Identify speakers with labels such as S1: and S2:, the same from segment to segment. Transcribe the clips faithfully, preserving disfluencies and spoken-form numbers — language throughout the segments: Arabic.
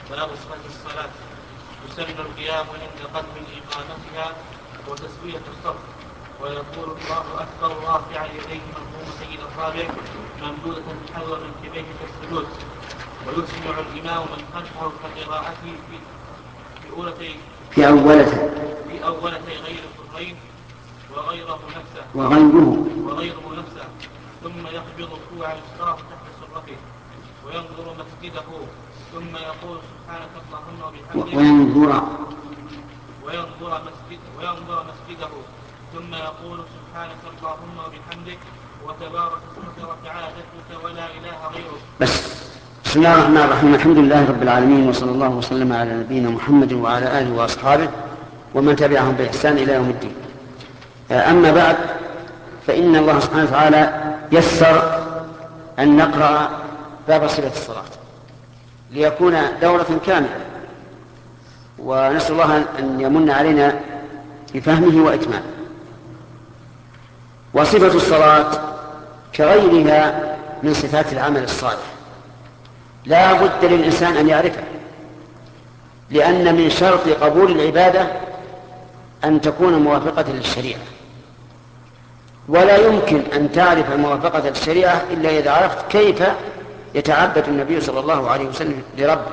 S1: باب صفة الصلاة. يسن القيام عند قدم إقامتها وتسوية الصف، ويقول الله أكبر رافعا يديه مضمومة إلى الرابع ممدودة حذو منكبيه كالسجود. ويسمع الإمام من خلفه كقراءته في في أولتي
S2: في أولته
S1: في أولتي غير الصفين وغيره نفسه
S2: وغيره
S1: وغيره نفسه ثم يقبض كوع يسراه تحت سرته وينظر مسجده ثم يقول سبحانك اللهم وبحمدك
S2: وينظر
S1: وينظر مسجد وينظر مسجده ثم يقول سبحانك اللهم وبحمدك وتبارك اسمك وتعالى جدك ولا اله غيرك.
S2: بس. بسم الله الرحمن الرحيم. الحمد لله رب العالمين، وصلى الله وسلم على نبينا محمد وعلى آله وأصحابه ومن تبعهم بإحسان إلى يوم الدين. أما بعد، فإن الله سبحانه وتعالى يسر أن نقرأ باب صفة الصلاة ليكون دورة كاملة، ونسأل الله أن يمن علينا بفهمه وإتمامه. وصفة الصلاة كغيرها من صفات العمل الصالح لا بد للإنسان أن يعرفه، لأن من شرط قبول العبادة أن تكون موافقة للشريعة، ولا يمكن أن تعرف موافقة للشريعة إلا إذا عرفت كيف يتعبد النبي صلى الله عليه وسلم لربه.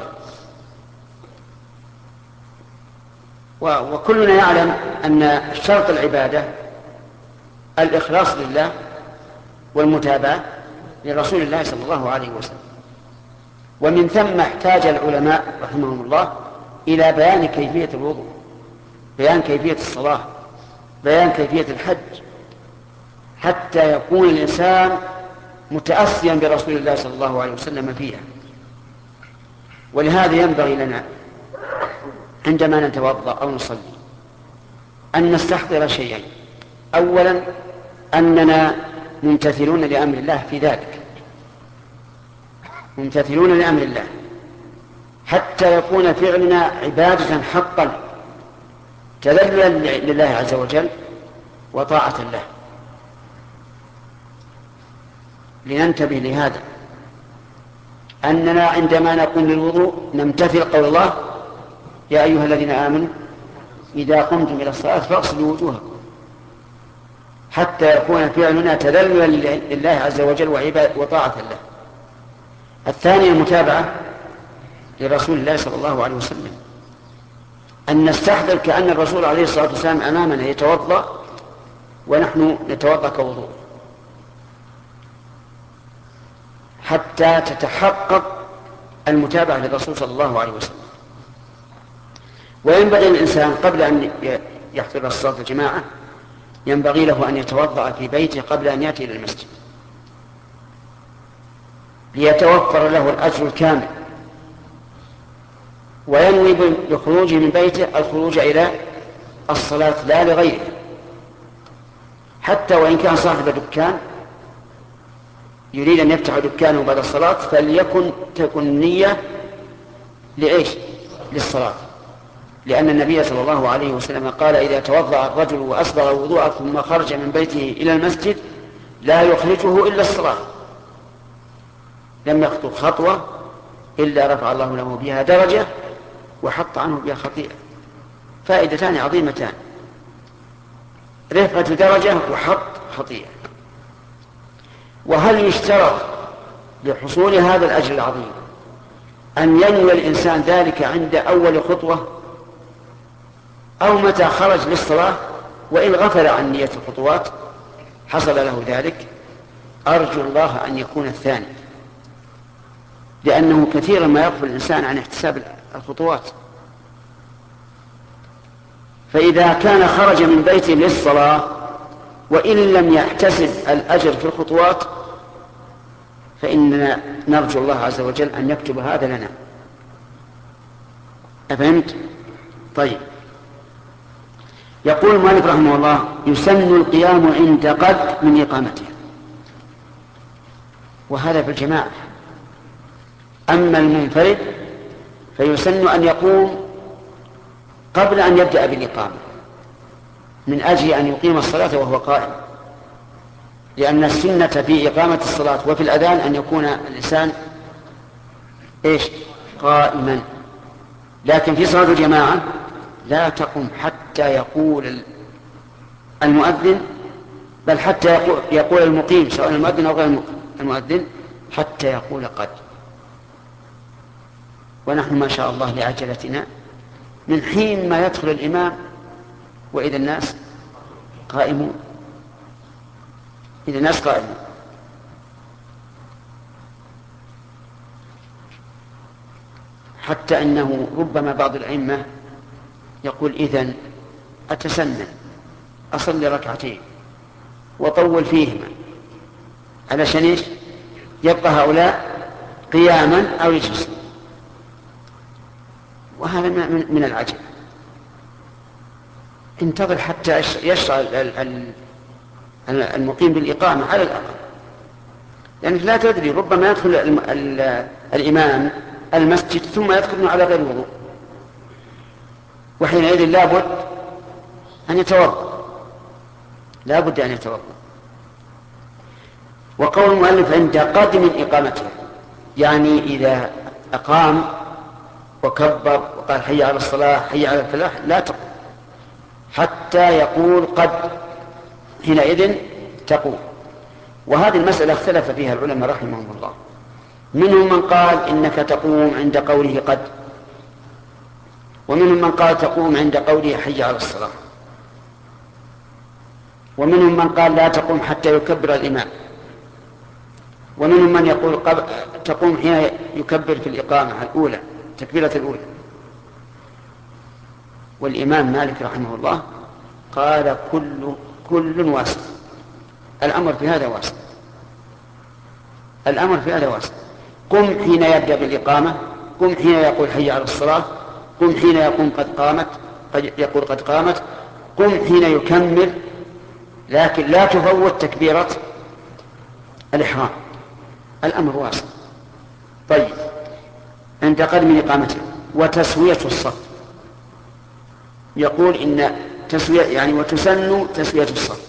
S2: وكلنا يعلم أن شرط العبادة الإخلاص لله والمتابعة لرسول الله صلى الله عليه وسلم. ومن ثم احتاج العلماء رحمهم الله إلى بيان كيفية الوضوء، بيان كيفية الصلاة، بيان كيفية الحج، حتى يكون الإنسان متأسيا برسول الله صلى الله عليه وسلم فيها. ولهذا ينبغي لنا عندما نتوضأ أو نصلي أن نستحضر شيئين. أولا أننا ممتثلون لأمر الله في ذلك، ممتثلون لأمر الله حتى يكون فعلنا عبادة حقا تذللا لله عز وجل وطاعة له. لننتبه لهذا، أننا عندما نقوم للوضوء نمتثل قول الله يا أيها الذين آمنوا إذا قمتم إلى الصلاة فاغسلوا وجوهكم، حتى يكون فعلنا تذللا لله عز وجل وطاعة له. الثانية المتابعة لرسول الله صلى الله عليه وسلم، أن نستحضر كأن الرسول عليه الصلاة والسلام أمامنا يتوضأ ونحن نتوضأ كوضوء، حتى تتحقق المتابعة للرسول صلى الله عليه وسلم. وينبغي الإنسان قبل أن يحضر الصلاة الجماعة ينبغي له أن يتوضأ في بيته قبل أن يأتي إلى المسجد، ليتوفر له الأجر الكامل، وينوي بخروجه من بيته الخروج إلى الصلاة لا لغيره. حتى وإن كان صاحب دكان يريد أن يفتح دكانه بعد الصلاة فليكن تكن النية لإيش؟ للصلاة، لأن النبي صلى الله عليه وسلم قال إذا توضأ الرجل وأسبغ وضوءه ثم خرج من بيته إلى المسجد لا يخرجه إلا الصلاة، لم يخطو خطوة إلا رفع الله له بها درجة وحط عنه بها خطيئة. فائدتان عظيمتان، رفعة درجة وحط خطيئة. وهل يشترط لحصول هذا الأجر العظيم أن ينوي الإنسان ذلك عند أول خطوة أو متى خرج للصلاة وإن غفل عن نية الخطوات حصل له ذلك؟ أرجو الله أن يكون الثاني، لأنه كثيرا ما يغفل الإنسان عن احتساب الخطوات. فإذا كان خرج من بيته للصلاة وإن لم يحتسب الأجر في الخطوات فإننا نرجو الله عز وجل أن يكتب هذا لنا. أفهمت؟ طيب. يقول المؤلف رحمه الله يسن القيام عند قد من إقامته، وهذا في الجماعة. أما المنفرد فيسن أن يقوم قبل أن يبدأ بالإقامة من أجل أن يقيم الصلاة وهو قائم، لأن السنة في إقامة الصلاة وفي الأذان أن يكون الإنسان إيش؟ قائما. لكن في صلاة الجماعة لا تقم حتى يقول المؤذن، بل حتى يقول, يقول المقيم سواء المؤذن أو غير المؤذن حتى يقول قد. ونحن ما شاء الله لعجلتنا من حين ما يدخل الإمام وإذا الناس قائمون، إذا الناس قائمون. حتى أنه ربما بعض الأئمة يقول إذن أتسنن أصلي ركعتين وطول فيهما علشان إيش؟ يبقى هؤلاء قياما أو يجلسون، وهذا من العجب. انتظر حتى يشرع المقيم بالإقامة على الأقل، لأنك لا تدري ربما يدخل الإمام المسجد ثم يدخل على غير وضوء، وحينئذ لابد أن يتوضأ، لابد أن يتوضأ. وقول المؤلف عند قدم إقامته يعني إذا أقام وكبر وقال حي على الصلاة حي على الفلاح لا تقوم حتى يقول قد، حينئذ تقوم. وهذه المسألة اختلف فيها العلماء رحمهم الله، منهم من قال إنك تقوم عند قوله قد، ومنهم من قال تقوم عند قوله حي على الصلاة، ومنهم من قال لا تقوم حتى يكبر الإمام، ومنهم من يقول تقوم حين يكبر في الإقامة الأولى تكبيرة الأولى. والإمام مالك رحمه الله قال كل كل واسع، الأمر في هذا واسع، الأمر في هذا واسع. قم حين يبدأ بالإقامة، قم حين يقول حي على الصلاة، قم حين يقول قد قامت قد يقول قد قامت، قم حين يكمل، لكن لا تفوت تكبيرة الإحرام. الأمر واسع. طيب، عند قدم إقامته وتسوية الصف، يقول إن تسوية يعني وتسن تسوية الصف،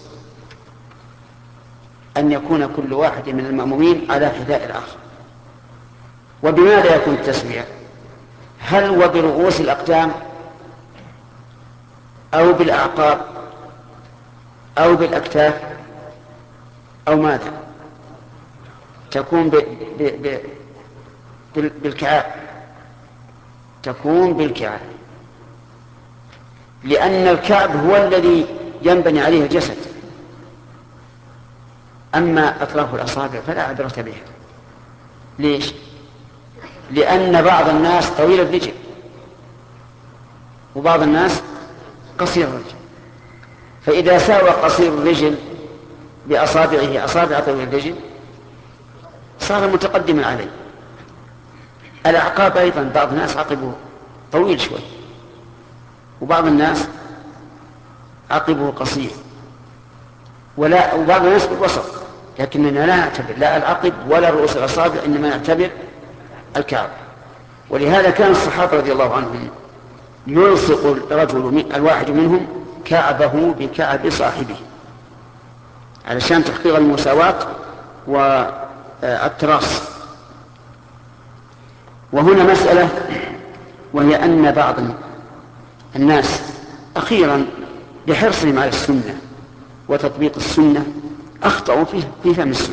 S2: أن يكون كل واحد من المأمومين على حذاء الآخر. وبماذا يكون التسوية؟ هل وبرؤوس الأقدام أو بالأعقاب أو بالأكتاف أو ماذا؟ تكون ب... ب... ب... بالكعاب، تكون بالكعاب، لأن الكعب هو الذي ينبني عليه الجسد، أما أطراف الأصابع فلا عبرة بها. ليش؟ لأن بعض الناس طويل الرجل وبعض الناس قصير الرجل، فإذا ساوى قصير الرجل بأصابعه أصابع طويل الرجل صار متقدما عليه. الأعقاب أيضا بعض الناس عقبه طويل شوي وبعض الناس عقبه قصير، ولا وبعض الناس بالوسط، لكننا لا نعتبر لا العقب ولا رؤوس الأصابع، إنما نعتبر الكعب. ولهذا كان الصحابة رضي الله عنهم يلصق الرجل الواحد منهم كعبه بكعب صاحبه علشان تحقيق المساواة والتراص. وهنا مسألة، وهي أن بعض الناس أخيرا بحرصهم على السنة وتطبيق السنة أخطأوا في فهم السنة،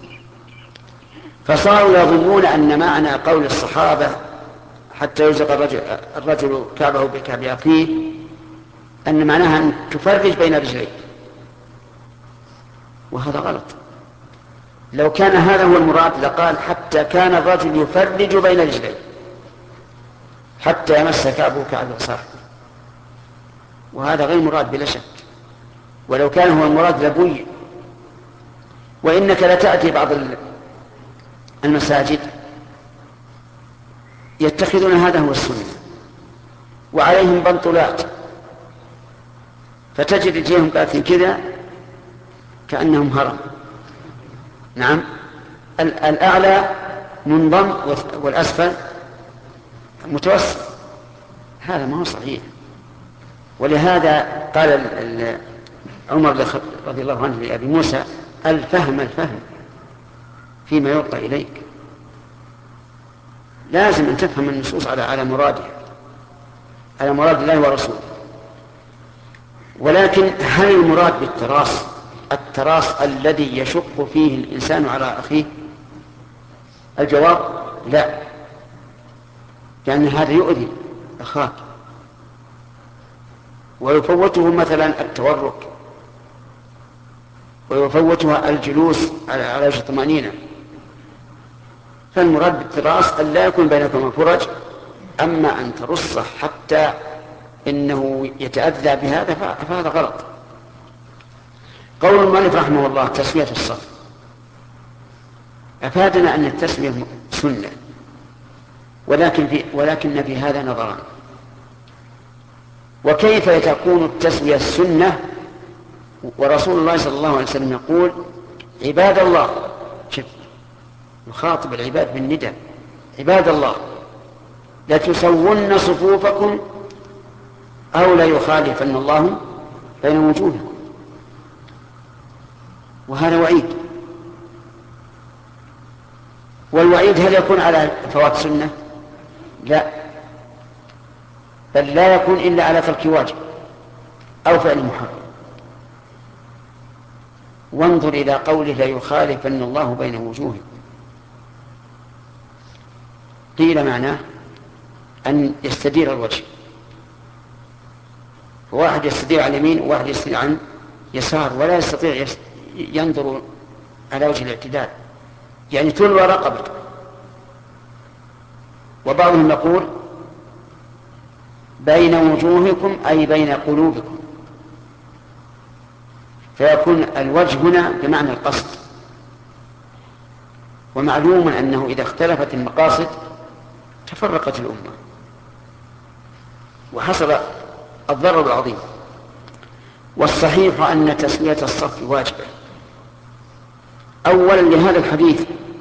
S2: فصاروا يظنون أن معنى قول الصحابة حتى يلصق الرجل, الرجل كعبه بكعب أخيه أن معناها أن تفرج بين رجليه، وهذا غلط. لو كان هذا هو المراد لقال حتى كان الرجل يفرج بين رجليه حتى يمس كعبه كعب صاحبه، وهذا غير مراد بلا شك. ولو كان هو المراد لبين. وإنك لتأتي بعض المساجد يتخذون هذا هو السنة وعليهم بنطلات، فتجد رجليهم قاعدين كذا كأنهم هرم. نعم، الأعلى منضم والأسفل متوسط، هذا ما هو صحيح. ولهذا قال عمر رضي الله عنه لأبي موسى: الفهم الفهم فيما يلقى إليك، لازم أن تفهم النصوص على على مرادها. على مراد الله ورسوله. ولكن هل المراد بالتراص التراص الذي يشق فيه الإنسان على أخيه؟ الجواب لا، لأن هذا يؤذي أخاك ويفوته مثلا التورك ويفوتها الجلوس على وجه الطمأنينة. فالمراد بالتراص أن لا يكون بينكم فرج، أما أن ترصه حتى إنه يتأذى بهذا فهذا غلط. قول المؤلف رحمه الله تسوية الصف، أفادنا أن التسوية سنة، ولكن في, ولكن في هذا نظران. وكيف تكون التسوية السنة ورسول الله صلى الله عليه وسلم يقول عباد الله، شف يخاطب العباد بالندى، عباد الله لتسون صفوفكم أو لا يخالفن الله بين وجوهكم. وهذا وعيد، والوعيد هل يكون على فوات سنة؟ لا، بل لا يكون إلا على ترك واجب أو فعل محرم. وانظر إلى قوله لا يخالفن الله بين وجوهكم، قيل معناه أن يستدير الوجه، فواحد يستدير على اليمين وواحد يستدير عن يسار ولا يستطيع ينظر على وجه الاعتدال، يعني تلوى رقبته. وبعضهم يقول بين وجوهكم أي بين قلوبكم، فيكون الوجه هنا بمعنى القصد. ومعلوم أنه إذا اختلفت المقاصد تفرقت الأمة وحصل الضرر العظيم. والصحيح أن تسوية الصف واجبة، أولا لهذا الحديث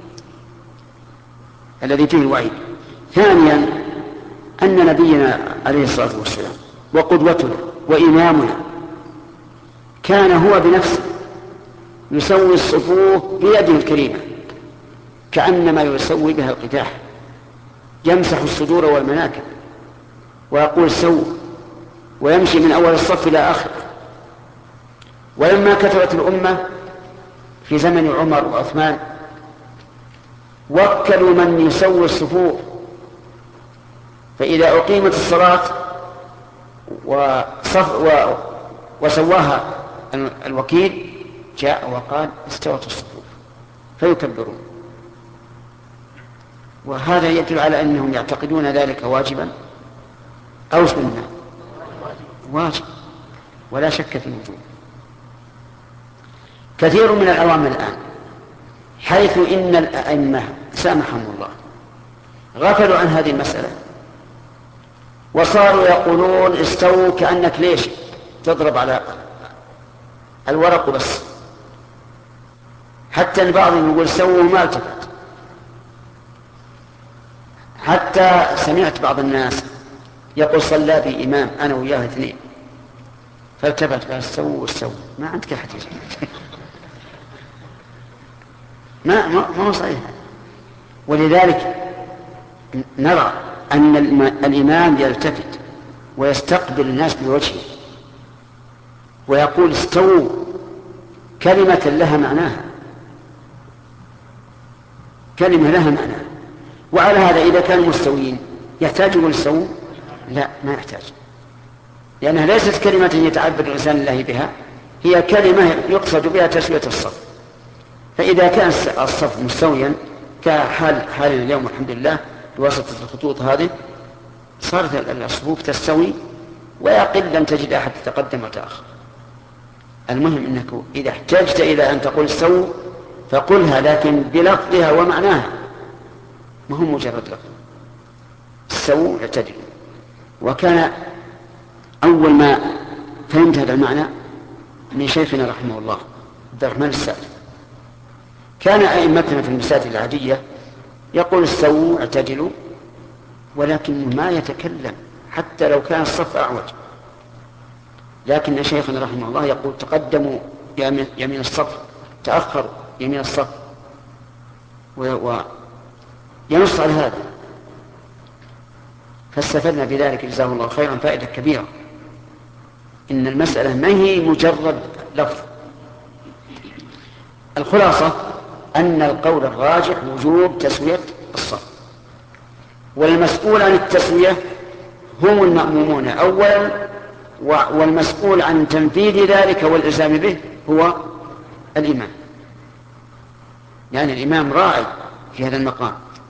S2: الذي فيه الوعيد، ثانيا أن نبينا عليه الصلاة والسلام وقدوتنا وإمامنا كان هو بنفسه يسوي الصفوف بيده الكريمة كأنما يسوي بها القداح، يمسح الصدور والمناكب ويقول سووا، ويمشي من أول الصف إلى آخره. ولما كثرت الأمة في زمن عمر وعثمان وكلوا من يسوي الصفوف، فإذا أقيمت الصلاة وصف و وسواها الوكيل جاء وقال استوت الصفوف فيكبرون. وهذا يدل على أنهم يعتقدون ذلك واجبا أو سنة، واجب ولا شك في وجوده. كثير من العوام الآن حيث إن الأئمة سامحهم الله غفلوا عن هذه المسألة وصاروا يقولون استووا كأنك ليش تضرب على الورق بس، حتى البعض يقول سووا ما التفت. حتى سمعت بعض الناس يقول صلى بي إمام أنا وياه اثنين فالتفت قال سووا والسووا، ما عندك أحد ما ما هو صحيح. ولذلك نرى أن الإمام يلتفت ويستقبل الناس بوجهه ويقول استووا كلمة لها معناها، كلمة لها معناها. وعلى هذا إذا كانوا مستويين يحتاج يقول استووا؟ لا، ما يحتاج، لأنها ليست كلمة يتعبد الإنسان الله بها، هي كلمة يقصد بها تسوية الصف. فإذا كان الصف مستويا كحال حالنا اليوم الحمد لله بواسطة الخطوط هذه صارت الصفوف تستوي ويقل أن تجد أحد تقدم وتأخر. المهم أنك إذا احتجت إلى أن تقول استووا فقلها لكن بلفظها ومعناها، ما هو مجرد لفظ. استووا اعتدلوا. وكان أول ما فهمت هذا المعنى من شيخنا رحمه الله عبد الرحمن السعدي، كان أئمتنا في المساجد العادية يقول استووا اعتدلوا، ولكن ما يتكلم حتى لو كان الصف أعوج. لكن شيخنا رحمه الله يقول تقدموا يمين الصف، تأخروا يمين الصف، وينص على هذا. فاستفدنا بذلك جزاه الله خيرا فائدة كبيرة. إن المسألة ما هي مجرد لفظ. الخلاصة أن القول الراجح وجوب تسوية الصف، والمسؤول عن التسوية هم المأمومون أولا، والمسؤول عن تنفيذ ذلك والإلزام به هو الإمام، يعني الإمام راعي في هذا المقام.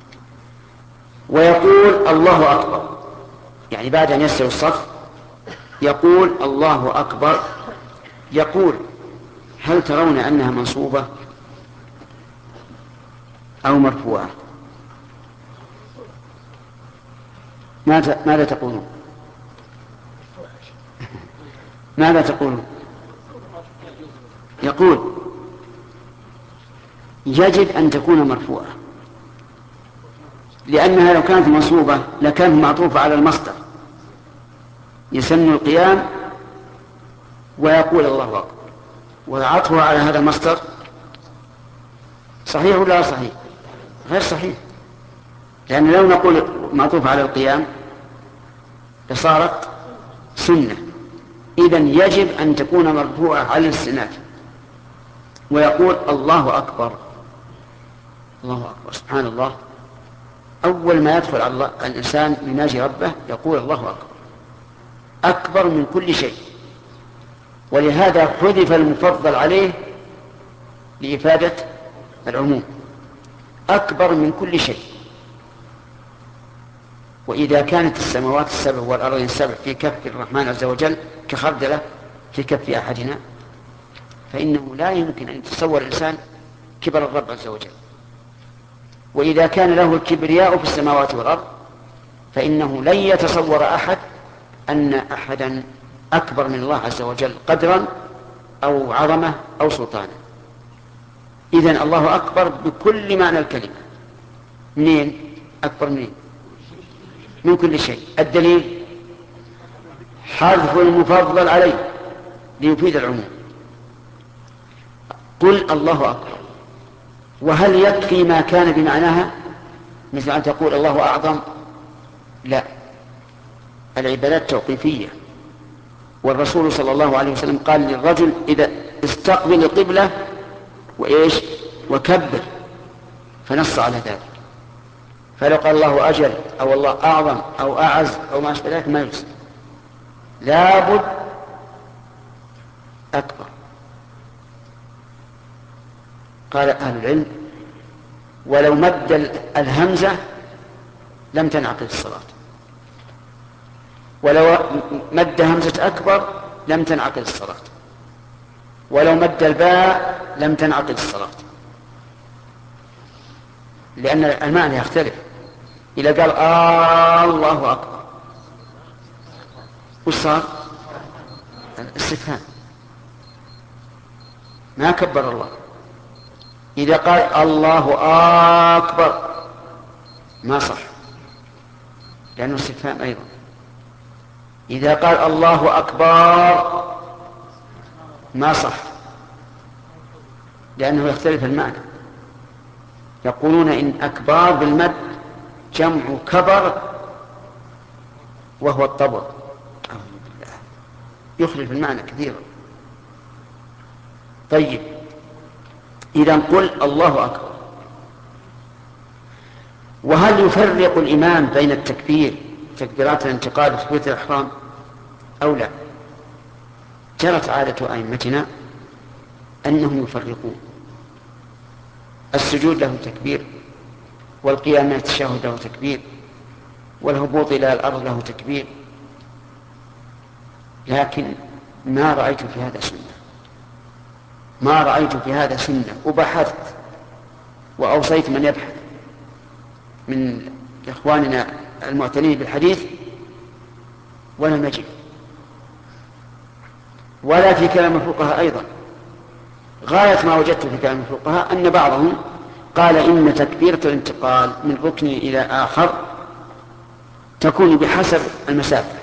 S2: ويقول الله أكبر، يعني بعد أن يسوي الصف يقول الله أكبر. يقول هل ترون أنها منصوبة أو مرفوعة؟ ماذا ماذا تقولون؟ ماذا تقولون؟ يقول يجب أن تكون مرفوعة، لأنها لو كانت منصوبة لكانت معطوفة على المصدر يسن القيام ويقول الله أكبر، وعطفها على هذا المصدر صحيح ولا صحيح؟ غير صحيح، لأن لو نقول معطوفة على القيام لصارت سنة. إذن يجب أن تكون مرفوعة على الاستئناف، ويقول الله أكبر. الله أكبر، سبحان الله. أول ما يدخل على الله الإنسان يناجي ربه يقول الله أكبر، أكبر من كل شيء. ولهذا حذف المفضل عليه لإفادة العموم، أكبر من كل شيء. وإذا كانت السماوات السبع والأرضين السبع في كف الرحمن عز وجل كخردلة في كف أحدنا، فإنه لا يمكن أن يتصور الإنسان كبر الرب عز وجل. وإذا كان له الكبرياء في السماوات والأرض فإنه لن يتصور أحد أن أحدا أكبر من الله عز وجل قدرا أو عظمة أو سلطانا. إذن الله أكبر بكل معنى الكلمة. منين؟ أكبر منين؟ من كل شيء. الدليل حذف المفضل عليه ليفيد العموم. قل الله أكبر، وهل يكفي ما كان بمعناها مثل أن تقول الله أعظم؟ لا، العبادات توقيفية. والرسول صلى الله عليه وسلم قال للرجل إذا استقبل القبلة وإيش وكبر، فنص على ذلك. فلو قال الله أجل أو الله أعظم أو أعز أو ما أشبه ذلك ما يجوز، لابد أكبر. قال أهل العلم ولو مد الهمزة لم تنعقد الصلاة، ولو مد همزة أكبر لم تنعقد الصلاة، ولو مد الباء لم تنعقد الصلاة، لأن المعنى يختلف. إذا قال آه الله أكبر وش صار؟ الاستفهام، ما كبر الله. إذا قال الله أكبر ما صح، لأنه استفهام أيضا. إذا قال الله أكبر ما صح، لأنه يختلف المعنى. يقولون إن أكبار بالمد جمع كبر وهو الطبر، يخلف المعنى كثيرا. طيب، إذا قل الله أكبر. وهل يفرق الإمام بين التكبير تكبيرات الانتقال وتكبيرة الإحرام أو لا؟ جرت عادة أئمتنا أنهم يفرقون. السجود له تكبير، والقيام من التشهد له تكبير، والهبوط إلى الأرض له تكبير. لكن ما رأيت في هذا سنة، ما رأيت في هذا سنة. وبحثت وأوصيت من يبحث من إخواننا المعتنين بالحديث ولم نجد، ولا في كلام الفقهاء أيضا. غاية ما وجدت في كلام الفقهاء أن بعضهم قال إن تكبيرة الانتقال من ركن إلى آخر تكون بحسب المسافة،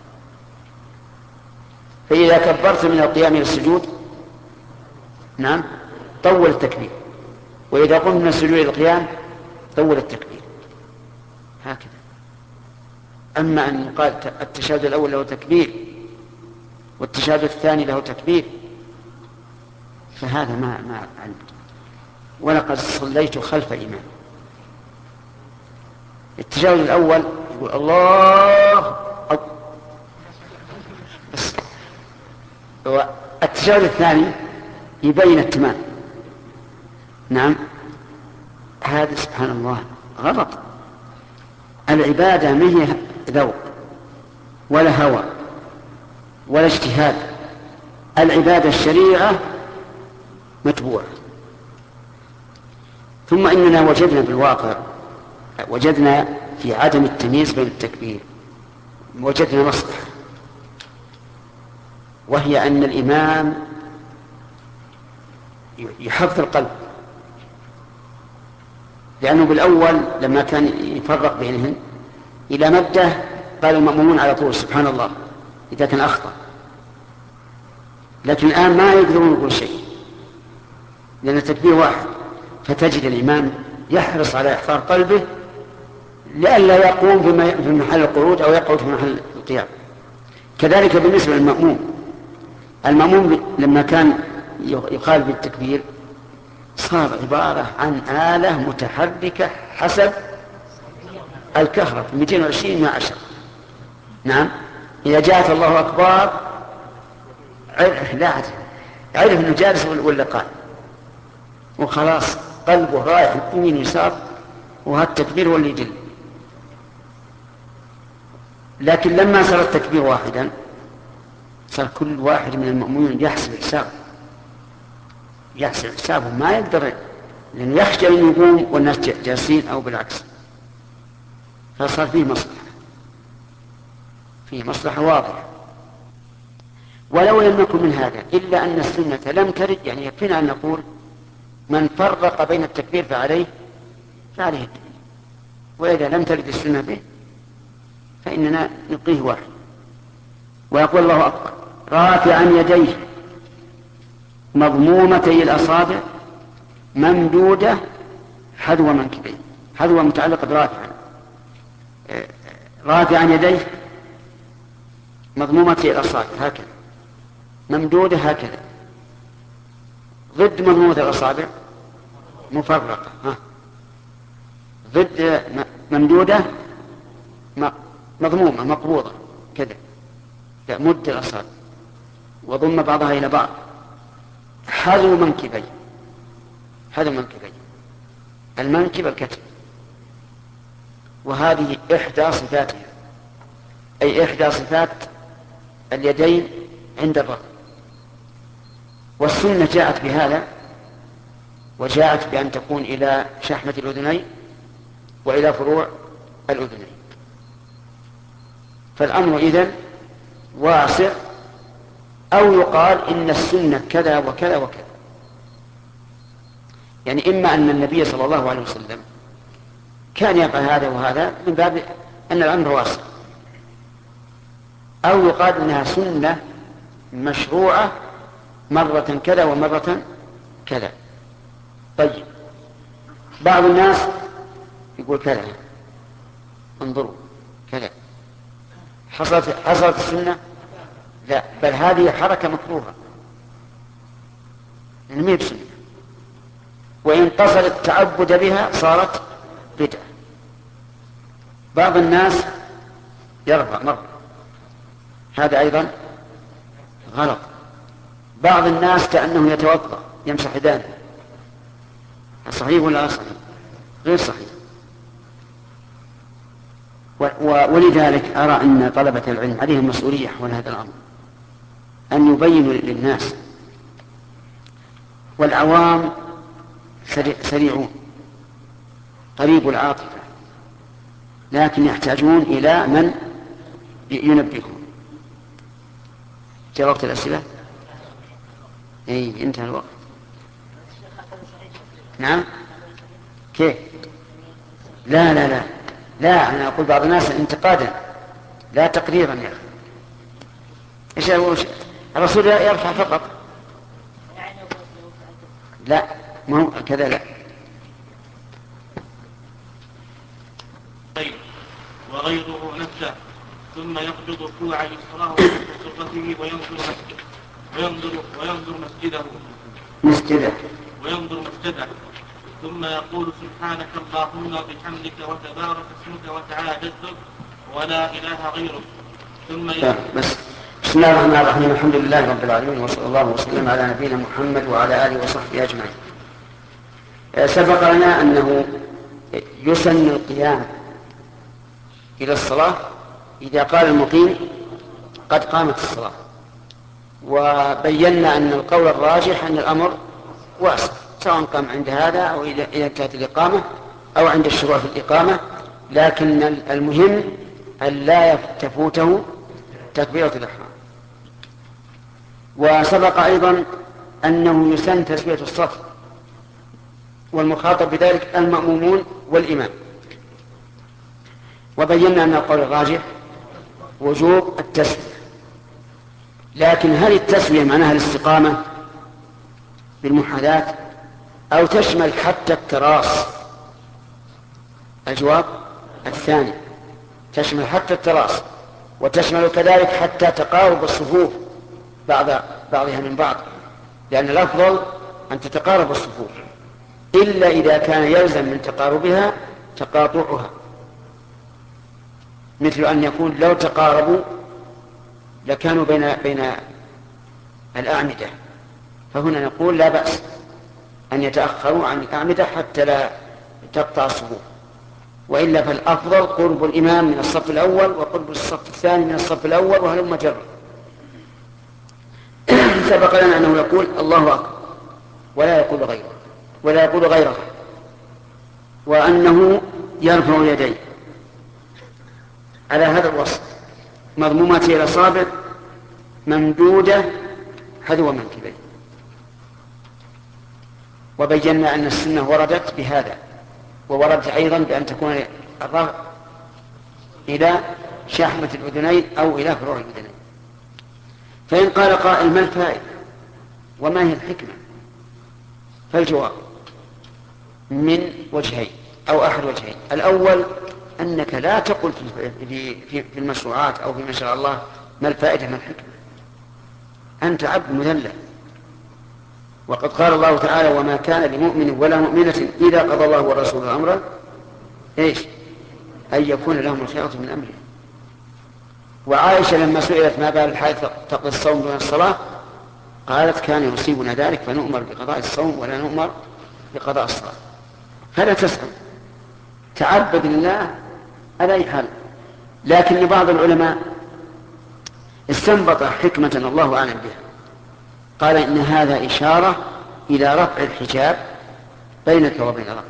S2: فإذا كبرت من القيام إلى السجود نعم طول التكبير، وإذا قمت من السجود إلى القيام طول التكبير، هكذا. أما أن يقال التشهد الأول له تكبير والتشهد الثاني له تكبير فهذا ما ما علمت. ولقد صليت خلف إمام التشهد الأول يقول الله أكبر بس، التشهد الثاني يبين التمام. نعم هذا سبحان الله غلط. العبادة ما هي ذوق ولا هوى ولا اجتهاد، العبادة الشريعة متبوعة. ثم إننا وجدنا بالواقع وجدنا في عدم التمييز بين التكبير وجدنا مصلحة، وهي أن الإمام يحفظ القلب، لأنه بالأول لما كان يفرق بينهم إلى مدة قال المأمومون على طول سبحان الله إذا كان أخطأ، لكن الآن ما يقدرون يقول شيء لأن التكبير واحد، فتجد الإمام يحرص على إحضار قلبه لئلا يقوم في محل القعود أو يقعد في محل القيام. كذلك بالنسبة للمأموم، المأموم لما كان يقال بالتكبير صار عبارة عن آلة متحركة حسب الكهرب مئتين وعشرين مع عشرة. نعم إذا جاءت الله أكبر عرف لا عرف أنه جالس ولا قائم وخلاص قلبه رايح يمين يسار وهذا التكبير هو اللي يجل. لكن لما صار التكبير واحدا صار كل واحد من المأمومين يحسب حسابه يحسب حسابه ما يقدر لأنه يخشى أن يقوم والناس جالسين أو بالعكس، فصار فيه مصلحة فيه مصلحة واضحة. ولو لم يكن من هذا إلا أن السنة لم ترد، يعني يكفينا أن نقول من فرق بين التكبير فعليه فعليه الدليل، وإذا لم ترد السنة به فإننا نلقيه واحد. ويقول الله أكبر رافعا يديه مضمومتي الأصابع ممدودة حذو منكبيه، حذو متعلقة برافعا، رافعا يديه مضمومتي الأصابع هكذا ممدودة هكذا، ضد مضمومة الأصابع مفرقة، ها ضد ممدودة مضمومة مقبوضة كذا، مد الأصابع وضم بعضها إلى بعض حذو منكبي، حذو منكبي المنكب الكتف، وهذه إحدى صفاتها أي إحدى صفات اليدين عند الرفع. والسنة جاءت بهذا وجاءت بأن تكون إلى شحمة الأذنين وإلى فروع الأذنين، فالأمر إذن واسع. أو يقال إن السنة كذا وكذا وكذا، يعني إما أن النبي صلى الله عليه وسلم كان يفعل هذا وهذا من باب أن الأمر واسع، أو يقال إنها سنة مشروعة مرة كذا ومرة كذا. طيب بعض الناس يقول كذا انظروا كذا حصلت حصلت السنة، لا بل هذه حركة مكروهة لأنها ما بسنة، وإن قصد التعبد بها صارت بدعة. بعض الناس يرفع مرة هذا أيضا غلط. بعض الناس كأنه يتوضأ يمسح يدانه، صحيح ولا صحيح؟ غير صحيح. ولذلك أرى أن طلبة العلم عليهم مسؤولية حول هذا الأمر، أن يبينوا للناس، والعوام سريعون قريب العاطفة، لكن يحتاجون إلى من ينبههم. جاء وقت الأسئلة؟ أي انتهى الوقت. نعم كيف؟ لا لا لا لا أنا أقول بعض الناس انتقادا لا تقريرا يا أخي. إيش الرسول يرفع فقط؟ لا ما هو كذا لا.
S1: طيب وغيره نفسه، ثم يقبض كوع يسراه في سرته وينظر مسجده وينظر وينظر مسجده
S2: مسجده
S1: وينظر مسجده ثم يقول سبحانك اللهم وبحمدك وتبارك اسمك وتعالى جدك ولا إله غيرك. ثم
S2: بس بسم الله الرحمن الرحيم. الحمد لله رب العالمين، وصلى الله وسلم على نبينا محمد وعلى آله وصحبه أجمعين. سبق لنا أنه يسن القيام إلى الصلاة إذا قال المقيم قد قامت الصلاة، وبينا أن القول الراجح أن الأمر واسع، سواء قام عند هذا أو إذا كانت الإقامة أو عند الشروع في الإقامة، لكن المهم أن لا تفوته تكبيرة الإحرام. وسبق أيضا أنه يسن تسوية الصف، والمخاطب بذلك المأمومون والإمام. وبينا أن القول الراجح وجوب التسوية، لكن هل التسوية معناها الاستقامة بالمحاذاة أو تشمل حتى التراص؟ الجواب الثاني، تشمل حتى التراص، وتشمل كذلك حتى تقارب الصفوف بعض بعضها من بعض، لأن الأفضل أن تتقارب الصفوف، إلا إذا كان يلزم من تقاربها تقاطعها، مثل أن يكون لو تقاربوا لكانوا بين بين الأعمدة، فهنا نقول لا بأس أن يتأخروا عن الأعمدة حتى لا تقطع الصفوف، وإلا فالأفضل قرب الإمام من الصف الأول وقرب الصف الثاني من الصف الأول، وهلم جرا. سبق لنا أنه يقول الله أكبر ولا يقول غيره ولا يقول غيره، وأنه يرفع يديه على هذا الوصف مضمومة إلى الأصابع ممدودة حذو منكبيه. وبينا أن السنة وردت بهذا، ووردت أيضا بأن تكون الرفع إلى شحمة الأذنين أو إلى فروع الأذنين. فإن قال قائل ما الفائدة وما هي الحكمة؟ فالجواب من وجهين أو أحد وجهين. الأول أنك لا تقل في في المشروعات أو في ما شاء الله ما الفائدة ما الحكمة، أنت عبد مذلل، وقد قال الله تعالى وما كان لمؤمن ولا مؤمنة إذا قضى الله ورسوله أمرا إيش أن يكون لهم الخيرة من أمره. وعائشة لما سئلت ما بال الحائض تقضي الصوم دون الصلاة قالت كان يصيبنا ذلك فنؤمر بقضاء الصوم ولا نؤمر بقضاء الصلاة. فلا تسأل، تعبد لله على أي حال. لكن بعض العلماء استنبط حكمة الله أعلم بها، قال إن هذا إشارة إلى رفع الحجاب بينك وبين ربك،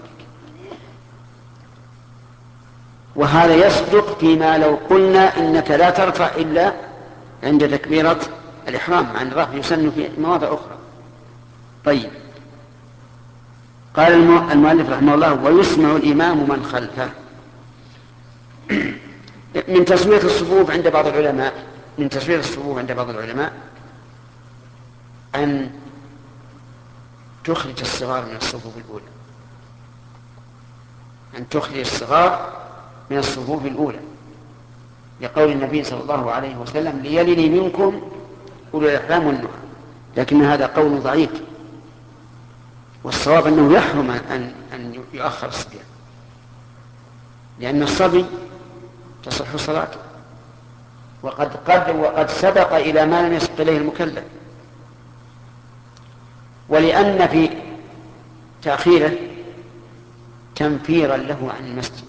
S2: وهذا يصدق فيما لو قلنا إنك لا ترفع إلا عند تكبيرة الإحرام، مع أن الرفع يسن في مواضع أخرى. طيب، قال المؤلف رحمه الله ويسمع الإمام من خلفه. من تسوية الصفوف عند بعض العلماء من تسوية الصفوف عند بعض العلماء أن تخرج الصغار من الصفوف الأولى أن تخرج الصغار من الصفوف الأولى لقول النبي صلى الله عليه وسلم ليلني منكم أولو الأحلام والنهى، لكن هذا قول ضعيف، والصواب أنه يحرم أن أن يؤخر الصبيان، لأن الصبي تصح صلاته، وقد قد وقد سبق إلى ما لم يسبق إليه المكلف، ولأن في تأخيره تنفيرا له عن المسجد.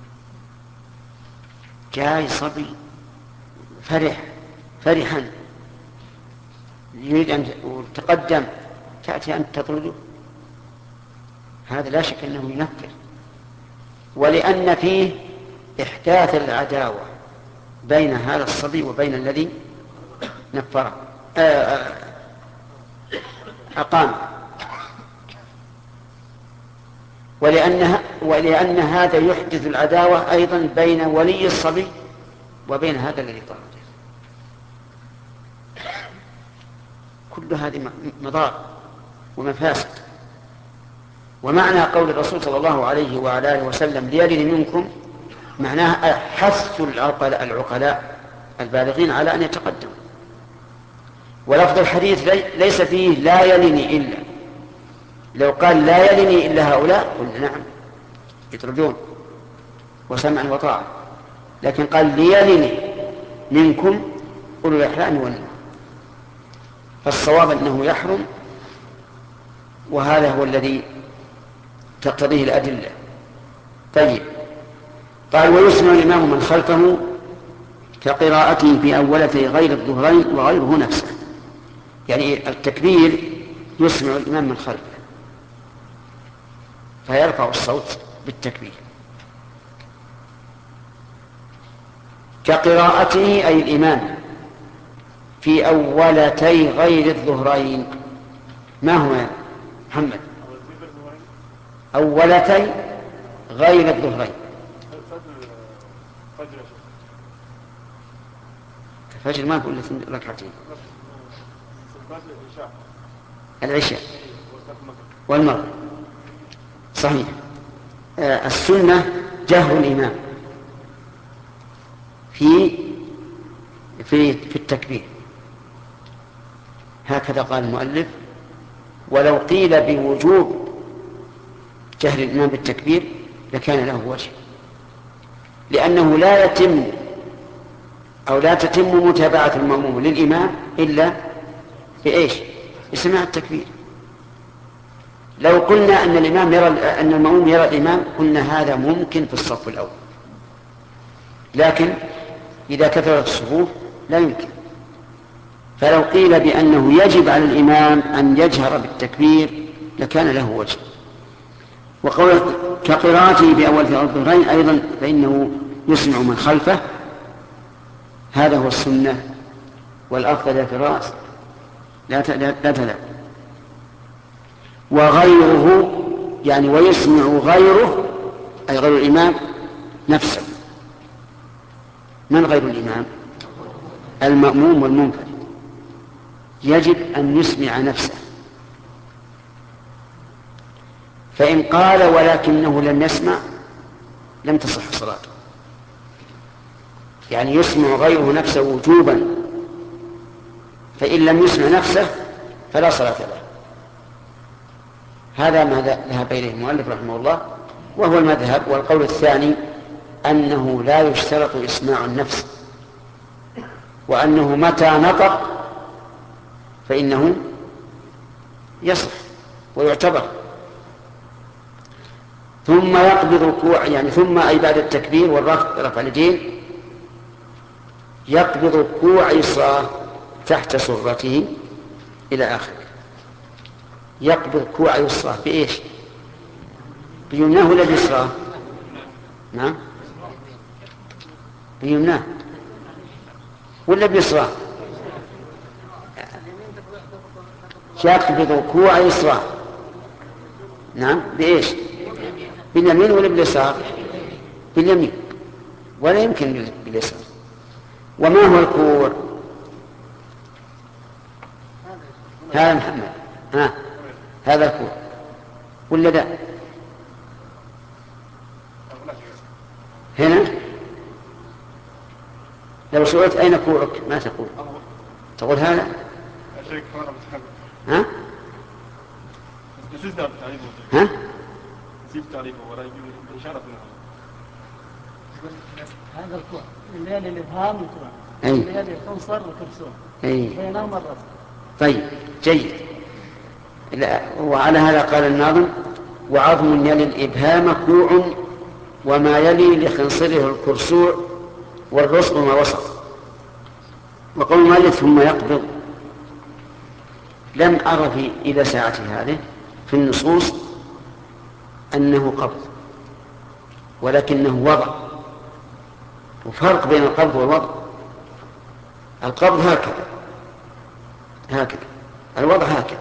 S2: جاي صبي فرح فرحا يريد أن تقدم، تأتي أن تطرده، هذا لا شك أنه ينفر، ولأن فيه إحداث العداوة بين هذا الصبي وبين الذي نفره أقام، ولأن ولأن هذا يحدث العداوة أيضا بين ولي الصبي وبين هذا الذي طرده. كل هذه مضار ومفاسد. ومعنى قول الرسول صلى الله عليه وعلى آله وسلم ليلن منكم معناه حث العقلاء, العقلاء البالغين على أن يتقدموا. ولفظ الحديث ليس فيه لا يلني إلا، لو قال لا يلني إلا هؤلاء قلنا نعم يطردون وسمعا وطاعة، لكن قال ليلني منكم أولو الأحلام والنهى، فالصواب أنه يحرم، وهذا هو الذي تقتضيه الأدلة. طيب، قال ويسمع الإمام من خلفه كقراءته في أولتي غير الظهرين وغيره نفسه، يعني التكبير يسمع الإمام من خلفه فيرفع الصوت بالتكبير، كقراءته أي الإمام في أولتي غير الظهرين. ما هو يا محمد؟ أولتي غير الظهرين، الفجر ما نقول ركعتين، العشاء والمغرب صحيح. آه السنة جهر الإمام في في في التكبير، هكذا قال المؤلف. ولو قيل بوجوب جهر الإمام بالتكبير لكان له وجه، لأنه لا يتم أو لا تتم متابعة المأموم للإمام إلا بإيش؟ بسماع التكبير. لو قلنا أن الإمام يرى أن المأموم يرى الإمام قلنا هذا ممكن في الصف الأول، لكن إذا كثرت الصفوف لا يمكن. فلو قيل بأنه يجب على الإمام أن يجهر بالتكبير لكان له وجه. وقول كقراءته بأول في الظهرين أيضا فإنه يسمع من خلفه، هذا هو السنة والأفضل يا فراس لا لا تدع. وغيره يعني ويسمع غيره أي غير الإمام نفسه. من غير الإمام؟ المأموم والمنفرد يجب أن يسمع نفسه، فإن قال ولكنه لم يسمع لم تصح صلاته، يعني يسمع غيره نفسه وجوبا، فإن لم يسمع نفسه فلا صلاة له. هذا ما ذهب إليه المؤلف رحمه الله وهو المذهب. والقول الثاني أنه لا يشترط إسماع النفس، وأنه متى نطق فإنه يصح ويعتبر. ثم يقبض ركوع يعني ثم أي بعد التكبير والرفع رفع اليدين يقبض كوع يسرى تحت سرته إلى آخره. يقبض كوع يسرى بإيش؟ بيمناه ولا بيسراه؟ نعم بيمناه ولا بيسراه؟ يقبض كوع يسرى نعم بإيش؟ باليمين ولا باليسار؟ باليمين، ولا يمكن باليسار. وما هو الكوع؟ هذا محمد ها هذا الكوع ولا لا؟ هنا لو سئلت أين كوعك ما تقول؟ تقول هذا؟ ها؟ ها؟
S3: هذا الكوع اللي الإبهام والكوع
S2: أي
S3: اللي الخنصر والكرسون
S2: أي
S3: بينهما الرأس.
S2: طيب جيد. لا وعلى هذا قال الناظم وعظم يلي الإبهام كوع وما يلي لخنصره الكرسوع والرسق ما وسط. وقول مالك ثم يقبض لم أرى في إلى ساعة هذه في النصوص أنه قبض، ولكنه وضع، وفرق بين القبض والوضع. القبض هكذا هكذا، الوضع هكذا.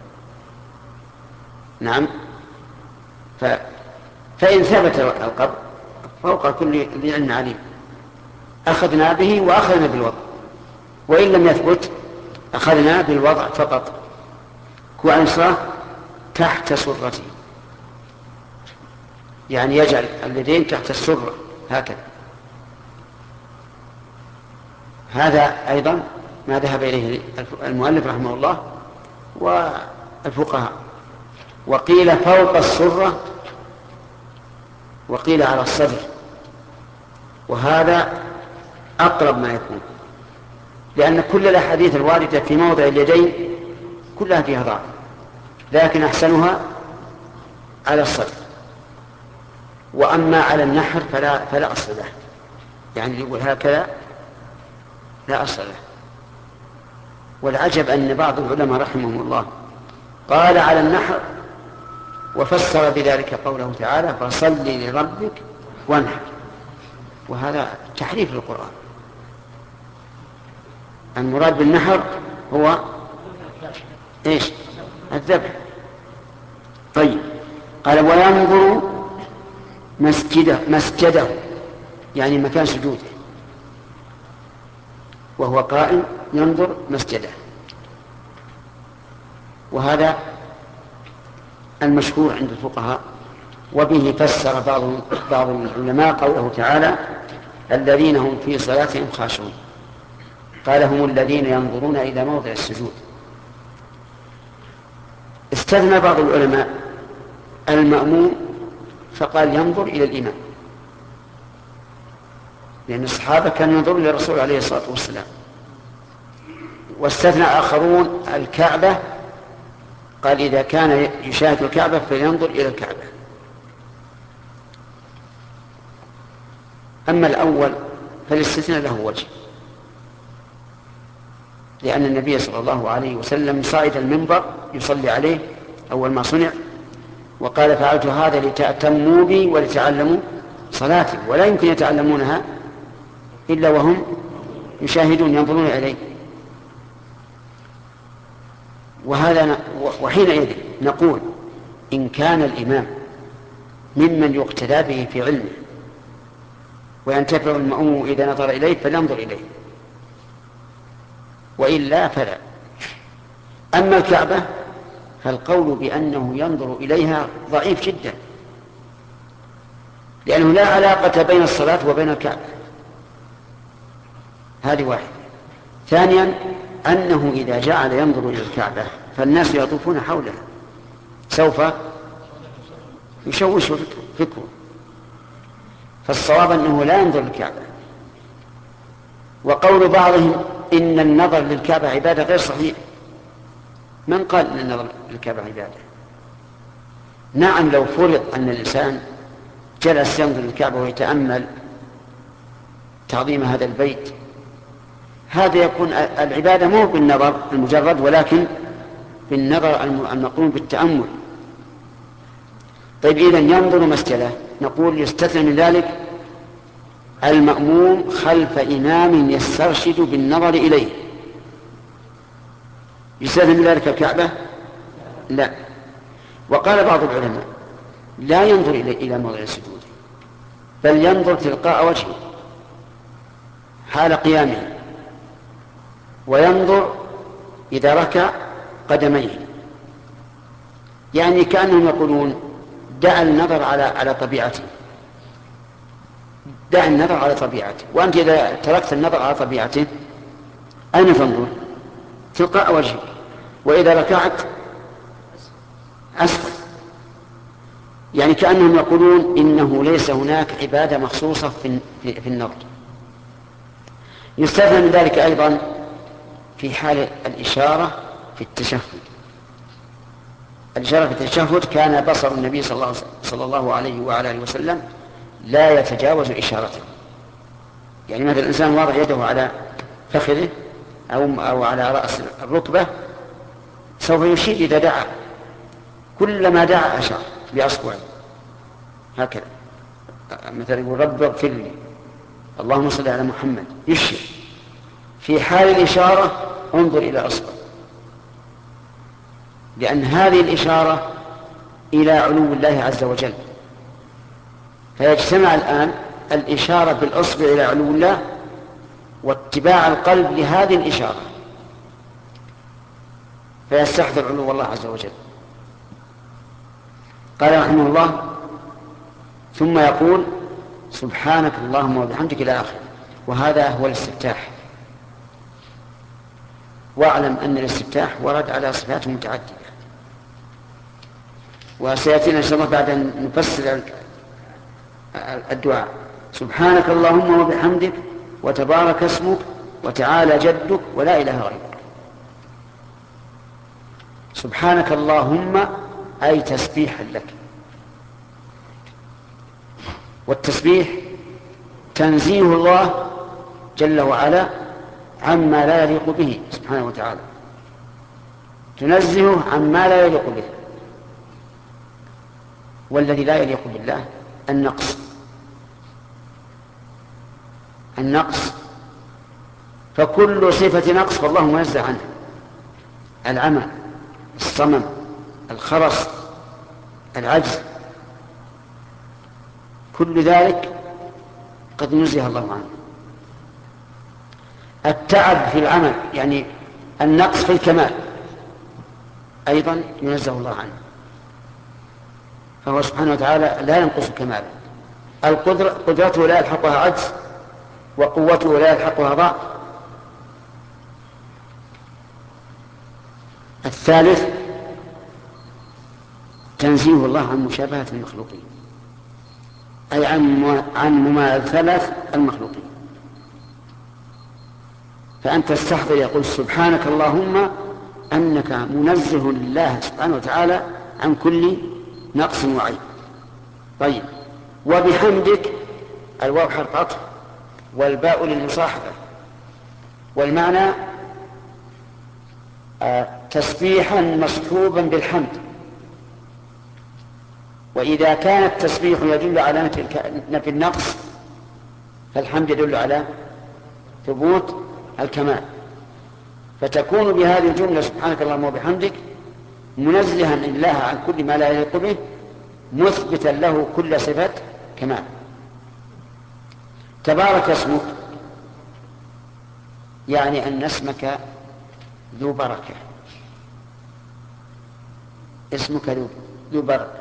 S2: نعم. ف... فإن ثبت القبض فوق كل ذي علم عليم أخذنا به وأخذنا بالوضع، وإن لم يثبت أخذنا بالوضع فقط. كوع يسرى تحت سرته يعني يجعل اليدين تحت السرة هكذا. هذا أيضا ما ذهب إليه المؤلف رحمه الله والفقهاء. وقيل فوق السرة وقيل على الصدر، وهذا أقرب ما يكون، لأن كل الأحاديث الواردة في موضع اليدين كلها فيها ضعف، لكن أحسنها على الصدر. وأما على النحر فلا, فلا أصل له، يعني يقول هكذا لا أصل له. والعجب أن بعض العلماء رحمهم الله قال على النحر وفسر بذلك قوله تعالى فصل لربك وانحر، وهذا تحريف للقرآن. المراد بالنحر هو ايش؟ الذبح. طيب، قال وينظر مسجده مسجده يعني مكان سجوده، وهو قائم ينظر مسجده، وهذا المشهور عند الفقهاء. وبه فسر بعض بعض العلماء قوله تعالى الذين هم في صلاتهم خاشعون، قال هم الذين ينظرون إلى موضع السجود. استثنى بعض العلماء المأموم فقال ينظر إلى الإمام، لأن الصحابة كانوا ينظرون إلى الرسول عليه الصلاة والسلام. واستثنى آخرون الكعبة، قال إذا كان يشاهد الكعبة فلينظر إلى الكعبة. أما الأول فالاستثناء له وجه، لأن النبي صلى الله عليه وسلم صعد المنبر يصلي عليه أول ما صنع وقال فعلت هذا لتأتموا بي ولتعلموا صلاتي، ولا يمكن يتعلمونها إلا وهم يشاهدون ينظرون إليه. وهذا وحينئذ نقول إن كان الإمام ممن يقتدى به في علمه وينتفع المأموم إذا نظر إليه فلينظر إليه، وإلا فلا. أما الكعبة فالقول بأنه ينظر إليها ضعيف جدا، لأنه لا علاقة بين الصلاة وبين الكعبة، هذه واحدة. ثانيا أنه إذا جعل ينظر إلى الكعبة فالناس يطوفون حولها سوف يشوش فكره، فالصواب أنه لا ينظر للكعبة. وقول بعضهم إن النظر للكعبة عبادة غير صحيح، من قال أن النظر للكعبة عبادة؟ نعم، لو فرض أن الإنسان جلس ينظر للكعبة ويتأمل تعظيم هذا البيت، هذا يكون العبادة مو بالنظر المجرد ولكن بالنظر المقرون بالتأمل. طيب إذن ينظر مسجده، نقول يستثنى من ذلك المأموم خلف إمام يسترشد بالنظر إليه. يستثنى من ذلك الكعبة؟ لا. وقال بعض العلماء لا ينظر إلى موضع السجود، بل ينظر تلقاء وجهه حال قيامه، وينظر إذا ركع قدميه، يعني كأنهم يقولون دع النظر على على طبيعته، دع النظر على طبيعته. وأنت إذا تركت النظر على طبيعته أين تنظر؟ تلقاء وجهك، وإذا ركعت أسفل، يعني كأنهم يقولون إنه ليس هناك عبادة مخصوصة في, في, في النظر. يستثنى من ذلك أيضا في حال الإشارة في التشهد. الإشارة في التشهد كان بصر النبي صلى الله عليه وعلى آله وسلم لا يتجاوز إشارته، يعني مثل الإنسان واضع يده على فخذه أو, أو على رأس الركبة سوف يشير إذا دعا، كلما دعا أشار بأصبعه هكذا، مثلا يقول رب اغفر لي، اللهم صل على محمد، يشير. في حال الإشارة انظر إلى أصبع، لأن هذه الإشارة إلى علو الله عز وجل، فيجتمع الآن الإشارة بالأصبع إلى علو الله واتباع القلب لهذه الإشارة، فيستحضر علو الله عز وجل. قال رحمه الله ثم يقول سبحانك اللهم وبحمدك إلى آخره، وهذا هو الاستفتاح. واعلم أن الاستفتاح ورد على صفات متعددة، وسيأتينا إن شاء الله بعد أن نفسر الدعاء. سبحانك اللهم وبحمدك وتبارك اسمك وتعالى جدك ولا إله غيرك. سبحانك اللهم أي تسبيحا لك، والتسبيح تنزيه الله جل وعلا عما لا يليق به سبحانه وتعالى، تنزهه عما لا يليق به. والذي لا يليق بالله النقص النقص فكل صفة نقص فالله منزه عنها، العمى، الصمم، الخرس، العجز، كل ذلك قد نزه الله عنه. التعب في العمل يعني النقص في الكمال أيضا ينزه الله عنه، فهو سبحانه وتعالى لا ينقص كماله. القدرة قدرته لا يلحقها عجز، وقوته لا يلحقها ضعف. الثالث تنزيه الله عن مشابهة المخلوقين، أي عن عن مماثلة المخلوقين. فأنت تستحضر يقول سبحانك اللهم أنك منزه لله سبحانه وتعالى عن كل نقص وعيب. طيب، وبحمدك الواو حرف عطف والباء للمصاحبة، والمعنى آه تسبيحا مصحوبا بالحمد. وإذا كان التسبيح يدل على نفي النقص فالحمد يدل على ثبوت الكمال، فتكون بهذه الجملة سبحانك اللهم وبحمدك منزها لله عن كل ما لا يليق به، مثبتا له كل صفة كمال. تبارك اسمك يعني أن اسمك ذو بركة، اسمك ذو بركة،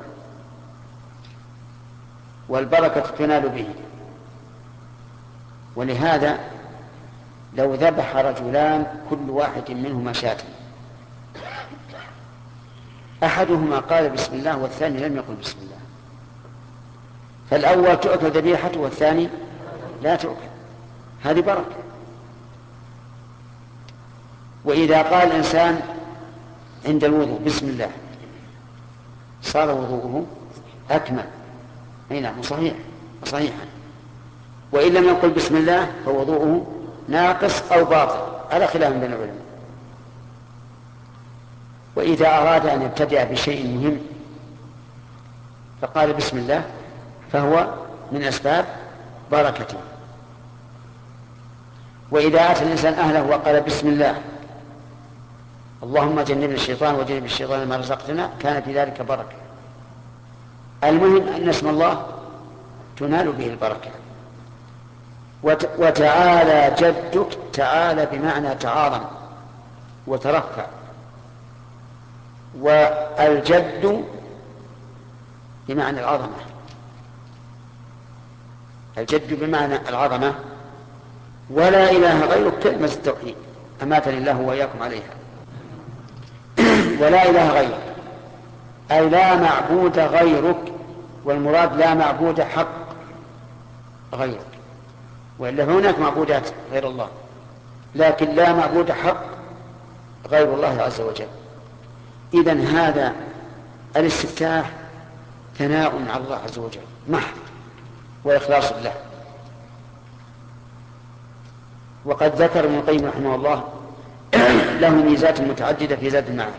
S2: والبركة تنال به. ولهذا لو ذبح رجلان كل واحد منهما شاة، أحدهما قال بسم الله والثاني لم يقل بسم الله، فالأول تؤكل ذبيحته والثاني لا تؤكل، هذه بركة. وإذا قال الإنسان عند الوضوء بسم الله صار وضوءه أكمل، أي نعم صحيح صحيحا. وإن لم يقل بسم الله فوضوءه ناقص أو باطل على خلاف بين العلماء. وإذا أراد أن يبتدأ بشيء مهم فقال بسم الله فهو من أسباب بركته. وإذا أتى الإنسان أهله وقال بسم الله اللهم جنبنا الشيطان وجنب الشيطان ما رزقتنا كان في ذلك بركة. المهم أن اسم الله تنال به البركة. وتعالى جدك، تعالى بمعنى تعاظم وترفع، والجد بمعنى العظمة، الجد بمعنى العظمة. ولا إله غيرك كلمة التوحيد أماتني الله وإياكم عليها. ولا إله غيرك أي لا معبود غيرك، والمراد لا معبود حق غيرك، وإلا هناك معبودات غير الله، لكن لا معبود حق غير الله عز وجل. إذن هذا الاستفتاح ثناء على الله عز وجل محض وإخلاص له. وقد ذكر ابن القيم رحمه الله له ميزات متعددة في زاد المعاد.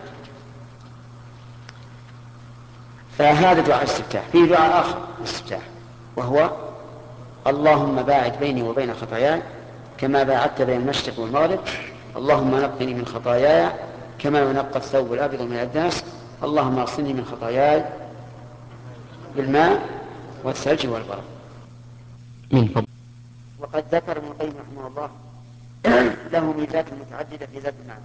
S2: فهذا دعاء الاستفتاح. فيه دعاء آخر الاستفتاح وهو اللهم باعد بيني وبين خطاياي كما باعدت بين المشرق والمغرب، اللهم نقني من خطاياي كما ينقى الثوب الأبيض من الدنس، اللهم اغسلني من خطاياي بالماء والثلج والبرد. من فضل. وقد ذكر ابن القيم رحمه الله له ميزات متعددة في ذات المعنى.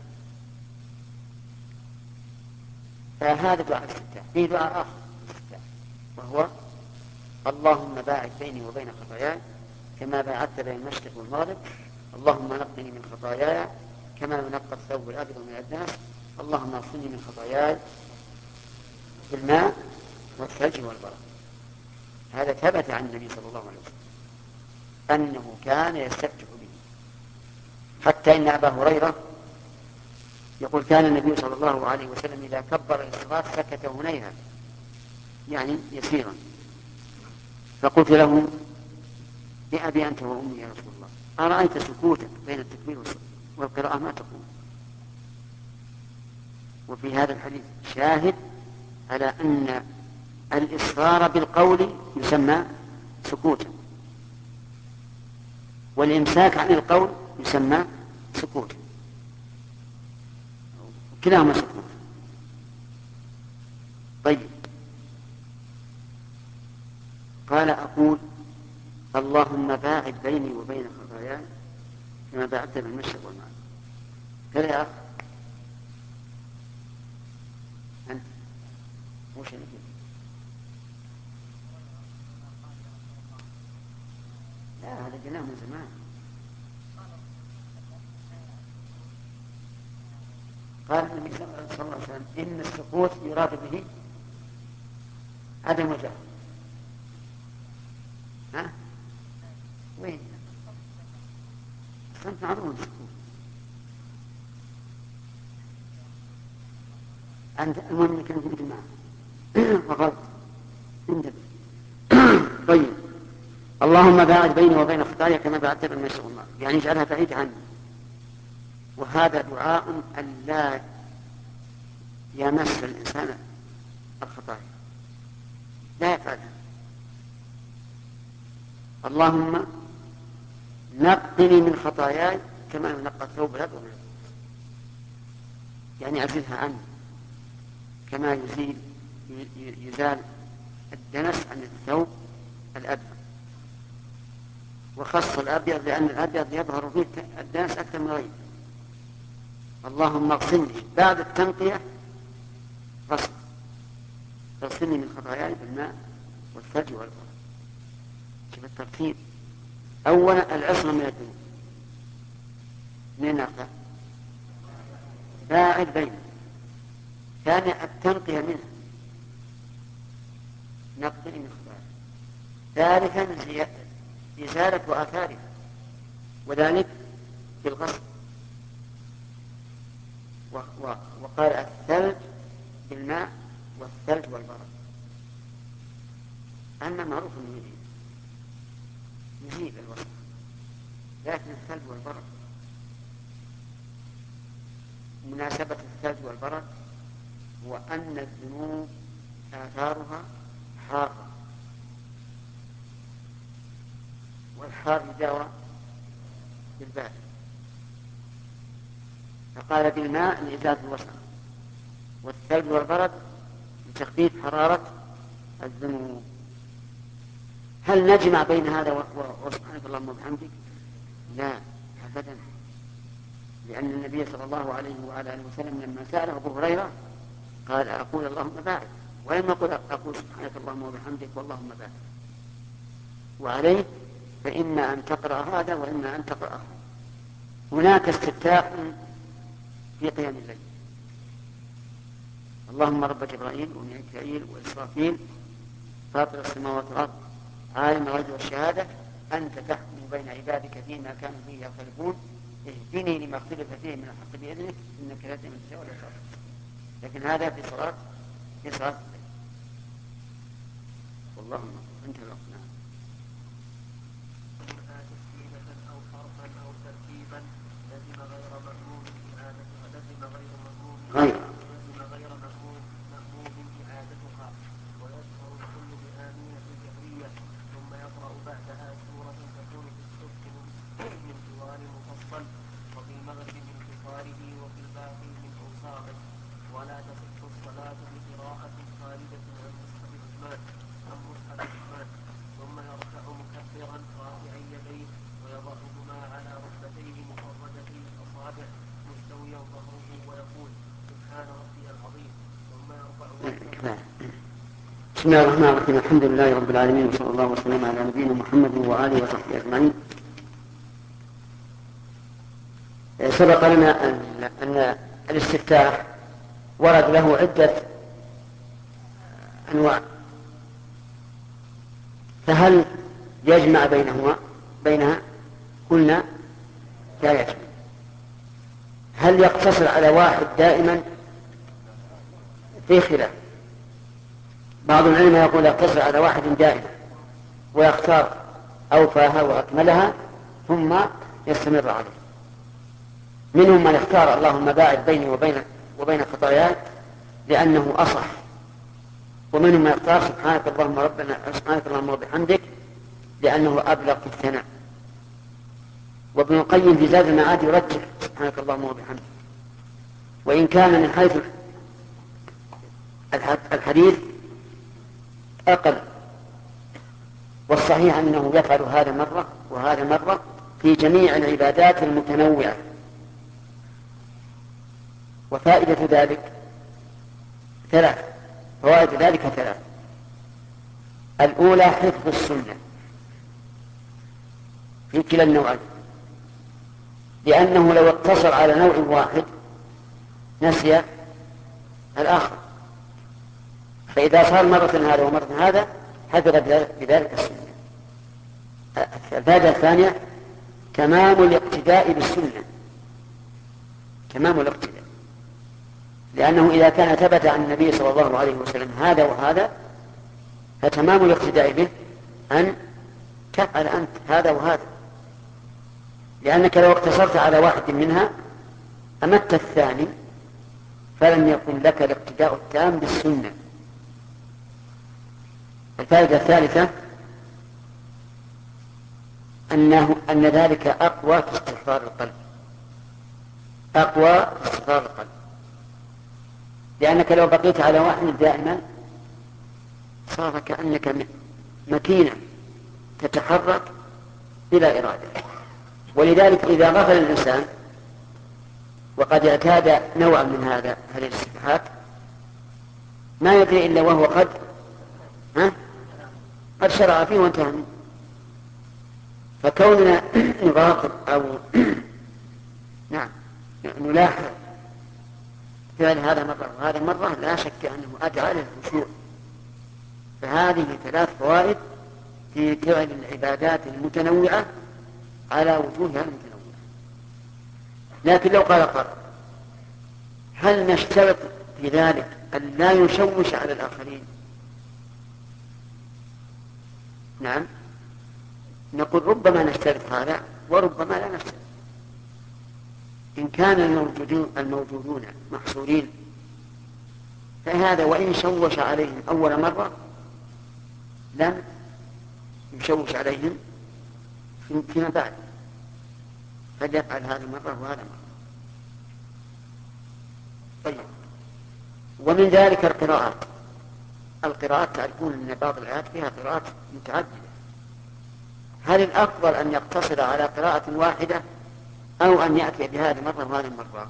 S2: فهذا دعاء الاستفتاح. فيه دعاء آخر الاستفتاح وهو اللهم باعد بيني وبين خطاياي كما باعدت بين المشرق والمغرب، اللهم نقني من خطاياي كما ينقى الثوب الأبيض من الدنس، اللهم اغسلني من خطاياي بالماء والثلج والبرد. هذا ثبت عن النبي صلى الله عليه وسلم أنه كان يستفتح به، حتى إن أبا هريرة يقول كان النبي صلى الله عليه وسلم إذا كبر الصلاة سكت هنيها، يعني يسيرا، فقلت له بأبي أنت وأمي يا رسول الله، أرأيت سكوتك بين التكبير والقراءة ما تقول؟ وفي هذا الحديث شاهد على أن الإصرار بالقول يسمى سكوتا، والإمساك عن القول يسمى سكوتا، كلاهما سكوت. طيب، قال أقول اللهم باعد بيني وبين خطاياي كما باعدت بين المشرق والمغرب. قال يا أخ أنت مو شريك، لا هذا قلناه من زمان. قال النبي صلى الله عليه وسلم إن السكوت يراد به عدم الجهل. ها؟ وين؟ أنت معروف السكوت. أنت المهم إنك كنت معه فقط انتبه. طيب، اللهم باعد بيني وبين خطاياي كما باعدت بين المشرق والمغرب، يعني اجعلها بعيدة عني. وهذا دعاء أن لا يمس الإنسان الخطايا، لا يفعلها. اللهم نقني من خطاياي كما ينقى الثوب الأبيض من الدنس، يعني أزلها عني كما يزيل يزال الدنس عن الثوب الأبيض. وخص الأبيض لأن الأبيض يظهر فيه الدنس أكثر من غيره. اللهم اغسلني بعد التنقية غسل، اغسلني من خطاياي بالماء والثلج والبرد. شوف الترتيب، أولا العصمة من الذنوب، من نقطة باعد بينه، ثانيا التنقية منها نقني من خطاياي، ثالثا إزالة آثارها وذلك بالغسل. وقال الثلج بالماء والثلج والبرد، أما معروف أنه يزيل يزيل الوسط، لكن الثلج والبرد مناسبة الثلج والبرد هو أن الذنوب آثارها حارة، والحار يداوى بالبارد، فقال بالماء لإزالة الوسط، والثلج والبرد لتخفيف حرارة الذنوب. هل نجمع بين هذا وسبحانك اللهم وبحمدك؟ لا أبدا، لأن النبي صلى الله عليه وعلى آله وسلم لما سأله أبو هريرة قال أقول اللهم باعد، ولم يقل أقول سبحانك اللهم وبحمدك واللهم باعد. وعليه فإما أن تقرأ هذا وإما أن تقرأ هذا. هناك استفتاء في قيام الليل، اللهم رب جبرائيل وميكائيل وإسرافيل فاطر السماوات والأرض عالم الغيب والشهادة أنت تحكم بين عبادك فيما كانوا فيه يختلفون اهدني لما اختلف فيه من الحق بإذنك إنك لا تهدي من تشاء ولا تهدي. لكن هذا في صلاة في صلاة الليل. والله أنت الوقت. نعم.
S1: أو حرفا أو تركيبا لزم غير مأموم إعادتها لزم غير مأموم
S2: غير
S1: لزم غير مأموم مأموم إعادتها، ويظهر الكل بآمينة الجهرية، ثم يقرأ بعدها سورة تكون في الصبح من طوال مفصل، وفي المغرب من قصاره، وفي الباقي من أوساطه. ولا تصح الصلاة بقراءة خالدة عن مصحف عثمان عن مصحف عثمان. ثم يركع مكبرا رافعا يديه ويضعهما على ركبتيه مفردتي الأصابع مستويا ظهره ويقول سبحان ربي العظيم، ثم يرفع رأسه.
S2: بسم الله الرحمن الرحيم، الحمد لله رب العالمين. الله وسلم على نبينا محمد وآله وصحبه أجمعين. سبق لنا أن الاستفتاح ورد له عدة أنواع، فهل يجمع بينهما بينها؟ قلنا لا يجمع. هل يقتصر على واحد دائما؟ في خلاف. بعض العلماء يقول يقتصر على واحد دائما ويختار أوفاها وأكملها ثم يستمر عليه. منهم من اختار اللهم باعد بيني وبين وبين خطاياي لأنه أصح، ومنهم من اختار سبحانك اللهم ربنا سبحانك اللهم وبحمدك لأنه أبلغ في الثناء. وابن القيم في زاد المعاد يرجح سبحانك اللهم وبحمدك، وإن كان من حيث الحديث أقل، والصحيح أنه يفعل هذا مرة وهذا مرة في جميع العبادات المتنوعة. وفائدة ذلك ثلاث فوائد ذلك ثلاث. الأولى حفظ السنة في كلا النوعين، لأنه لو اقتصر على نوع واحد نسي الآخر، فإذا صار مرة هذا ومرة هذا حفظ بذلك السنة. الفائدة الثانية تمام الاقتداء بالسنة، تمام الاقتداء، لأنه إذا كان ثبت عن النبي صلى الله عليه وسلم هذا وهذا فتمام الاقتداء به أن تفعل أنت هذا وهذا، لأنك لو اقتصرت على واحد منها أمت الثاني فلم يكن لك الاقتداء التام بالسنة. الفائدة الثالثة أنه أن ذلك أقوى في استحضار القلب، أقوى في استحضار القلب، لأنك لو بقيت على واحد دائما صار كأنك مكينة تتحرك بلا إرادة. ولذلك إذا غفل الإنسان وقد اعتاد نوعا من هذا هذه الاستفتاحات ما يدري إلا وهو قد ها قد شرع فيه وانتهى منه. فكوننا نراقب أو نعم نلاحظ فعل هذا مرة وهذا مرة لا شك أنه أدعى للخشوع. فهذه ثلاث فوائد في فعل العبادات المتنوعة على وجوهها المتنوعة. لكن لو قال قائل هل نشترط في ذلك أن لا يشوش على الآخرين؟ نعم نقول ربما نشترط هذا وربما لا نشترط. إن كان الموجودون, الموجودون محصورين فهذا وإن شوش عليهم أول مرة لم يشوش عليهم فيما بعد، فليفعل هذه مرة وهذا مرة. طيب، ومن ذلك القراءات. القراءات تعرفون أن بعض الآيات فيها قراءات متعددة. هل الأفضل أن يقتصر على قراءة واحدة أو أن يأتي بهذه مرة وهذه مرة؟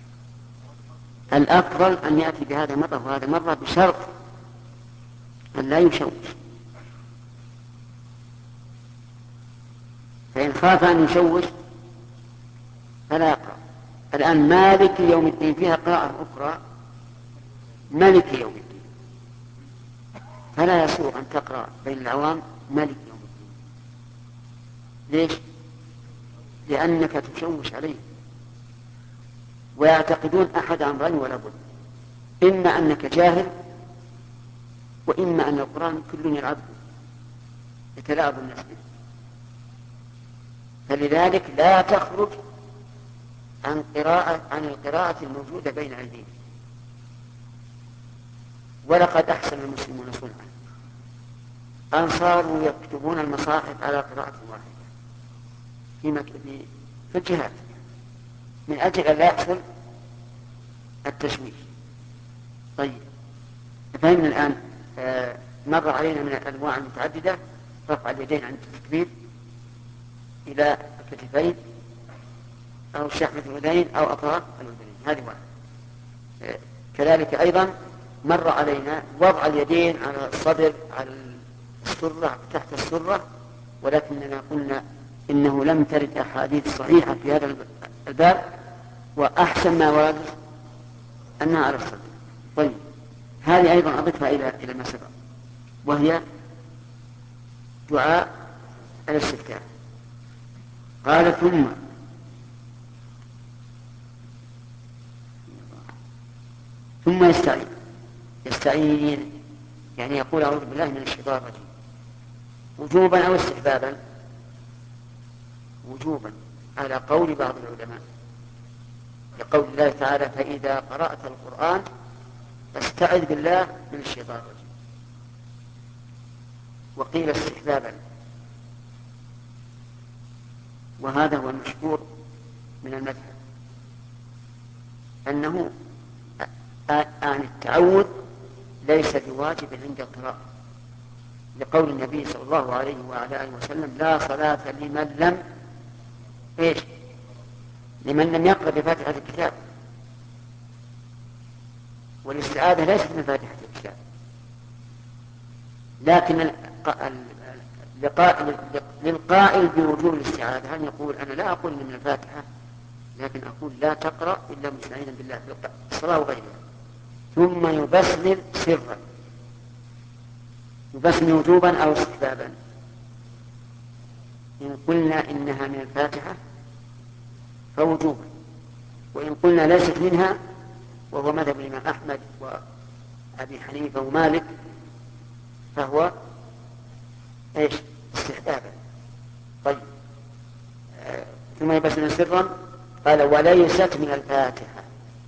S2: الأفضل أن يأتي بهذه مرة وهذه مرة بشرط أن لا يشوش. فإن خاف أن يشوش فلا يقرأ. الآن مالك يوم الدين فيها قراءة أخرى ملك يوم الدين، فلا يسوغ أن تقرأ بين العوام ملك يوم الدين. ليش؟ لأنك تشوش عليه ويعتقدون أحد أمرين ولا بد، إما أنك جاهل وإما أن القرآن كل يلعب يتلاعب الناس به. فلذلك لا تخرج عن قراءة عن القراءة الموجودة بين أيديهم. ولقد أحسن المسلمون صنعا أن صاروا يكتبون المصاحف على قراءة واحدة في مكتبه في الجهاد من أجل أن لا يحصل التشويش. طيب، فهمنا الآن آه مر علينا من الأنواع المتعددة رفع اليدين عند التكبير إلى الكتفين أو شحمة الأذنين أو أطراف الأذنين، هذه واحدة. آه كذلك أيضا مر علينا وضع اليدين على الصدر على السرة تحت السرة، ولكننا قلنا إنه لم ترد أحاديث صحيحة في هذا الباب، وأحسن ما ورد أنها على الصدر. طيب هذه أيضا أضفها إلى إلى ما سبق، وهي دعاء الاستفتاح. قال ثم ثم يستعين يستعين يعني يقول أعوذ بالله من الشيطان الرجيم، وجوبا أو استحبابا؟ وجوبا على قول بعض العلماء، لقول الله تعالى فإذا قرأت القرآن فاستعذ بالله من الشيطان الرجيم. وقيل استحبابا، وهذا هو المشهور من المذهب، أنه آن التعوذ ليس بواجب عند القراءة، لقول النبي صلى الله عليه وعلى آله وسلم لا صلاة لمن لم إيش لمن لم يقرأ بفاتحة الكتاب، والاستعاذة ليست من فاتحة الكتاب. لكن للقائل بوجوب الاستعاذة أن يقول أنا لا أقول من الفاتحة، لكن أقول لا تقرأ إلا مستعينا بالله في الصلاة وغيرها. ثم يبسمل سرا، يبسمل وجوبا أو استحبابا. إن قلنا إنها من الفاتحة فوجوبا، وإن قلنا ليست منها وهو مذهب الإمام أحمد وأبي حنيفة ومالك فهو إيش استحبابا. طيب آه. ثم يبسمل سرا. قال وليست من الفاتحة،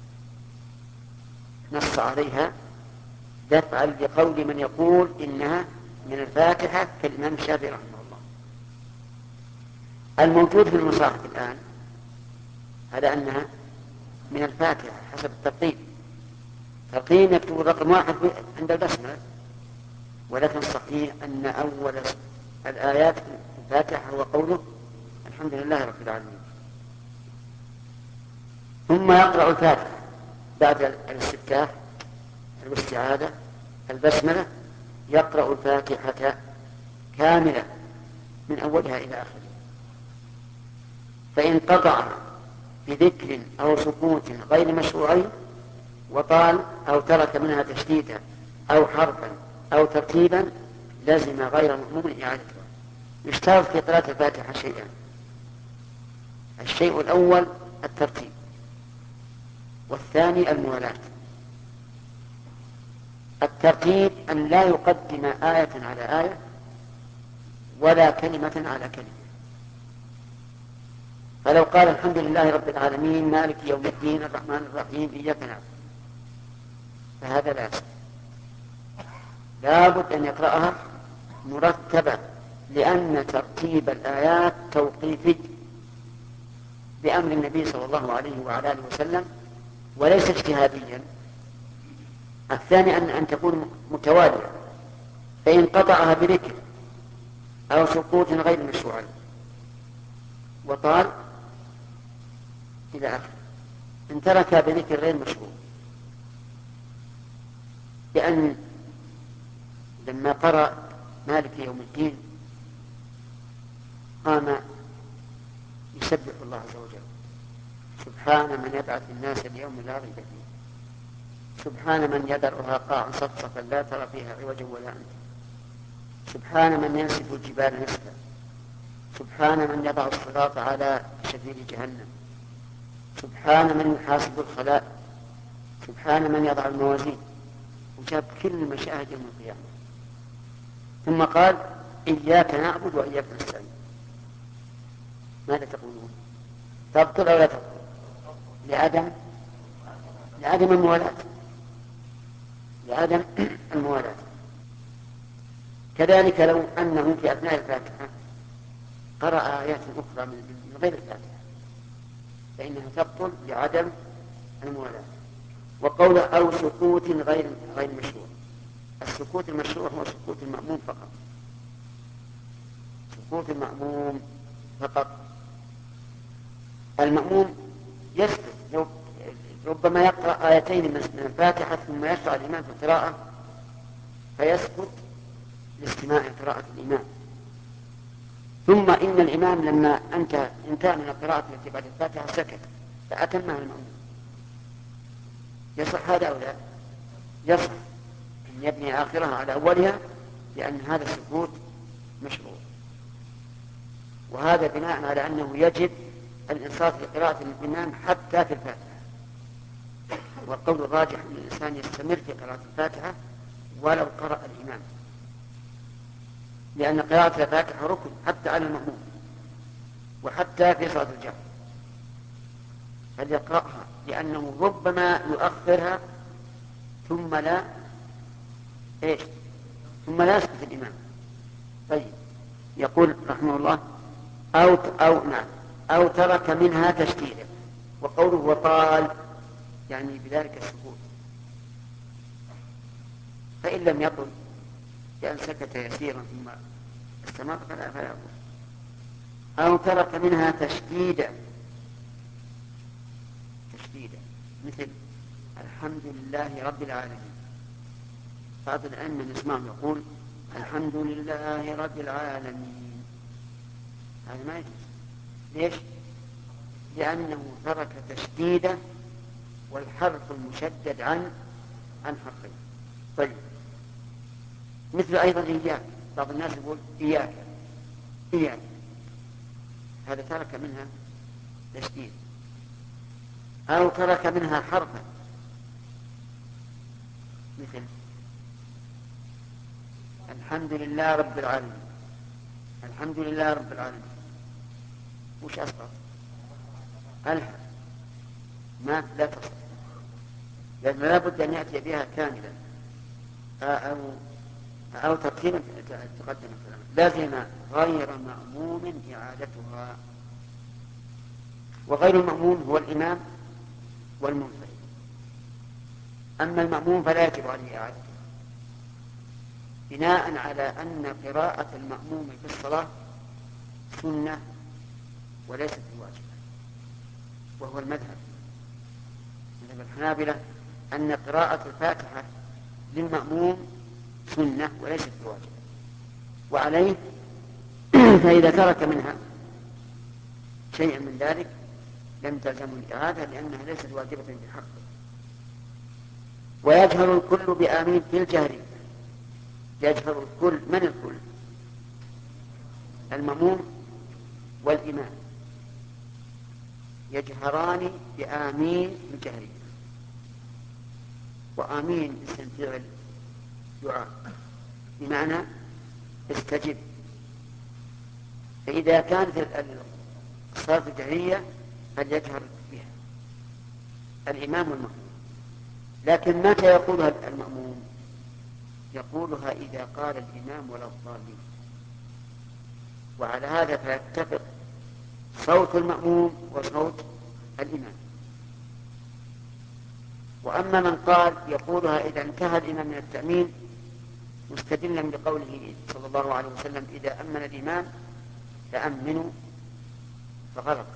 S2: نص عليها دفعا لقول من يقول إنها من الفاتحة كالإمام الشافعي رحمه الله. الموجود في المصاحف الآن هذا أنها من الفاتحة حسب الترتيب. ترتيب يكتب رقم واحد عند البسملة، ولكن الصحيح أن أول الآيات في الفاتحة هو قوله الحمد لله رب العالمين. ثم يقرأ الفاتحة بعد الاستفتاح الاستعاذة البسملة، يقرأ الفاتحة كاملة من أولها إلى آخرها. فإن قطع بذكر أو سكوت غير مشروعين وطال أو ترك منها تشديدا أو حرفا أو ترتيبا لزم غير مأموم إعادتها. يشترط في قراءة الفاتحة شيئان: الشيء الأول الترتيب، والثاني الموالاة. الترتيب أن لا يقدم آية على آية ولا كلمة على كلمة. فلو قال الحمد لله رب العالمين مالك يوم الدين الرحمن الرحيم إياك نعبد فهذا لا يصح، لابد أن يقرأها مرتبة، لأن ترتيب الآيات توقيفي بأمر النبي صلى الله عليه وعلى آله وسلم وليس اجتهاديا. الثاني أن, أن تكون متوالية، فإن قطعها بذكر أو سقوط غير مشروع وطال إلى آخر، إن ترك بذكر غير مشروع، لأن لما قرأ مالك يوم الدين قام يسبح الله عز وجل: سبحان من يبعث الناس اليوم لا ريب فيه، سبحان من يذرها قاعا صفصفا لا ترى فيها عوجا ولا أمتا، سبحان من ينسف الجبال نسفا، سبحان من يضع الصراط على شفير جهنم، سبحان من يحاسب الخلائق، سبحان من يضع الموازين، وجاب كل مشاهد يوم القيامة. ثم قال: إياك نعبد وإياك نستعين. ماذا تقولون؟ تبطل أو لا تبطل؟ لعدم لعدم الموالاة لعدم الموالاة. كذلك لو أنه في أثناء الفاتحة قرأ آيات أخرى من غير الفاتحة فإنها تبطل لعدم الموالاة. وقول أو سكوت غير غير مشروع، السكوت المشروع هو سكوت المأموم فقط، سكوت المأموم فقط. المأموم يسكت، ربما يقرأ آيتين من الفاتحة ثم يشرع الإمام في القراءة فيسكت لاستماع قراءة الإمام. ثم إن الإمام لما أنت انتهى من القراءة التي بعد الفاتحة سكت فأتمها المأموم، يصح هذا أو لا؟ يصح أن يبني آخرها على أولها، لأن هذا السكوت مشروع، وهذا بناء على أنه يجب الإنصات لقراءة الإمام حتى في الفاتحة. والقول الراجح أن الإنسان يستمر في قراءة الفاتحة ولو قرأ الإمام، لأن قراءة الفاتحة ركن حتى على المأموم وحتى في صلاة الجهر، فليقرأها لأنه ربما يؤخرها ثم لا إيش ثم لا يسكت الإمام. طيب، يقول رحمه الله أو أو نعم أو ترك منها تشديدا، وقوله وطال يعني بذلك السكوت، فإن لم يطل لأن سكت يسيرا ثم استمر فلا فلا يقول. أو ترك منها تشديدا تشديدا مثل الحمد لله رب العالمين، بعض الأئمة نسمعه يقول الحمد لله رب العالمين، هذا ما يجوز. ليش؟ لأنه ترك تشديدا والحرف المشدد عن عن حقه. طيب، مثل أيضا إياك، بعض الناس يقول إياك إياك، هذا ترك منها تشديد. أو ترك منها حرفا مثل الحمد لله رب العالمين، الحمد لله رب العالمين، وش أسقط؟ ألها ما لا تصل، لأن لا بد أن يأتي بها كاملا أو أو ترتيبا تقدم الكلام، لازم غير مأموم إعادتها. وغير المأموم هو الإمام والمنفرد، أما المأموم فلا يجب عليه إعادتها، بناء على أن قراءة المأموم في الصلاة سنة وليست بواجبة، وهو المذهب مذهب الحنابلة أن قراءة الفاتحة للمأموم سنة وليست بواجبة، وعليه فإذا ترك منها شيئا من ذلك لم تلزم الإعادة لأنها ليست واجبة بحقه. ويجهر الكل بآمين في الجهر، يجهر الكل، من الكل؟ المأموم والإمام يجهران بآمين في الجهر، وآمين اسم فعل دعاء بمعنى استجب، فإذا كانت الصلاة الجهرية فليجهر بها الإمام والمأموم. لكن متى يقولها المأموم؟ يقولها إذا قال الإمام ولا الضالين، وعلى هذا فيتفق صوت المأموم وصوت الإمام. وأما من قال يقولها إذا انتهى الإمام من التأمين مستدلا بقوله صلى الله عليه وسلم إذا أمن الإمام فأمنوا، فغلط،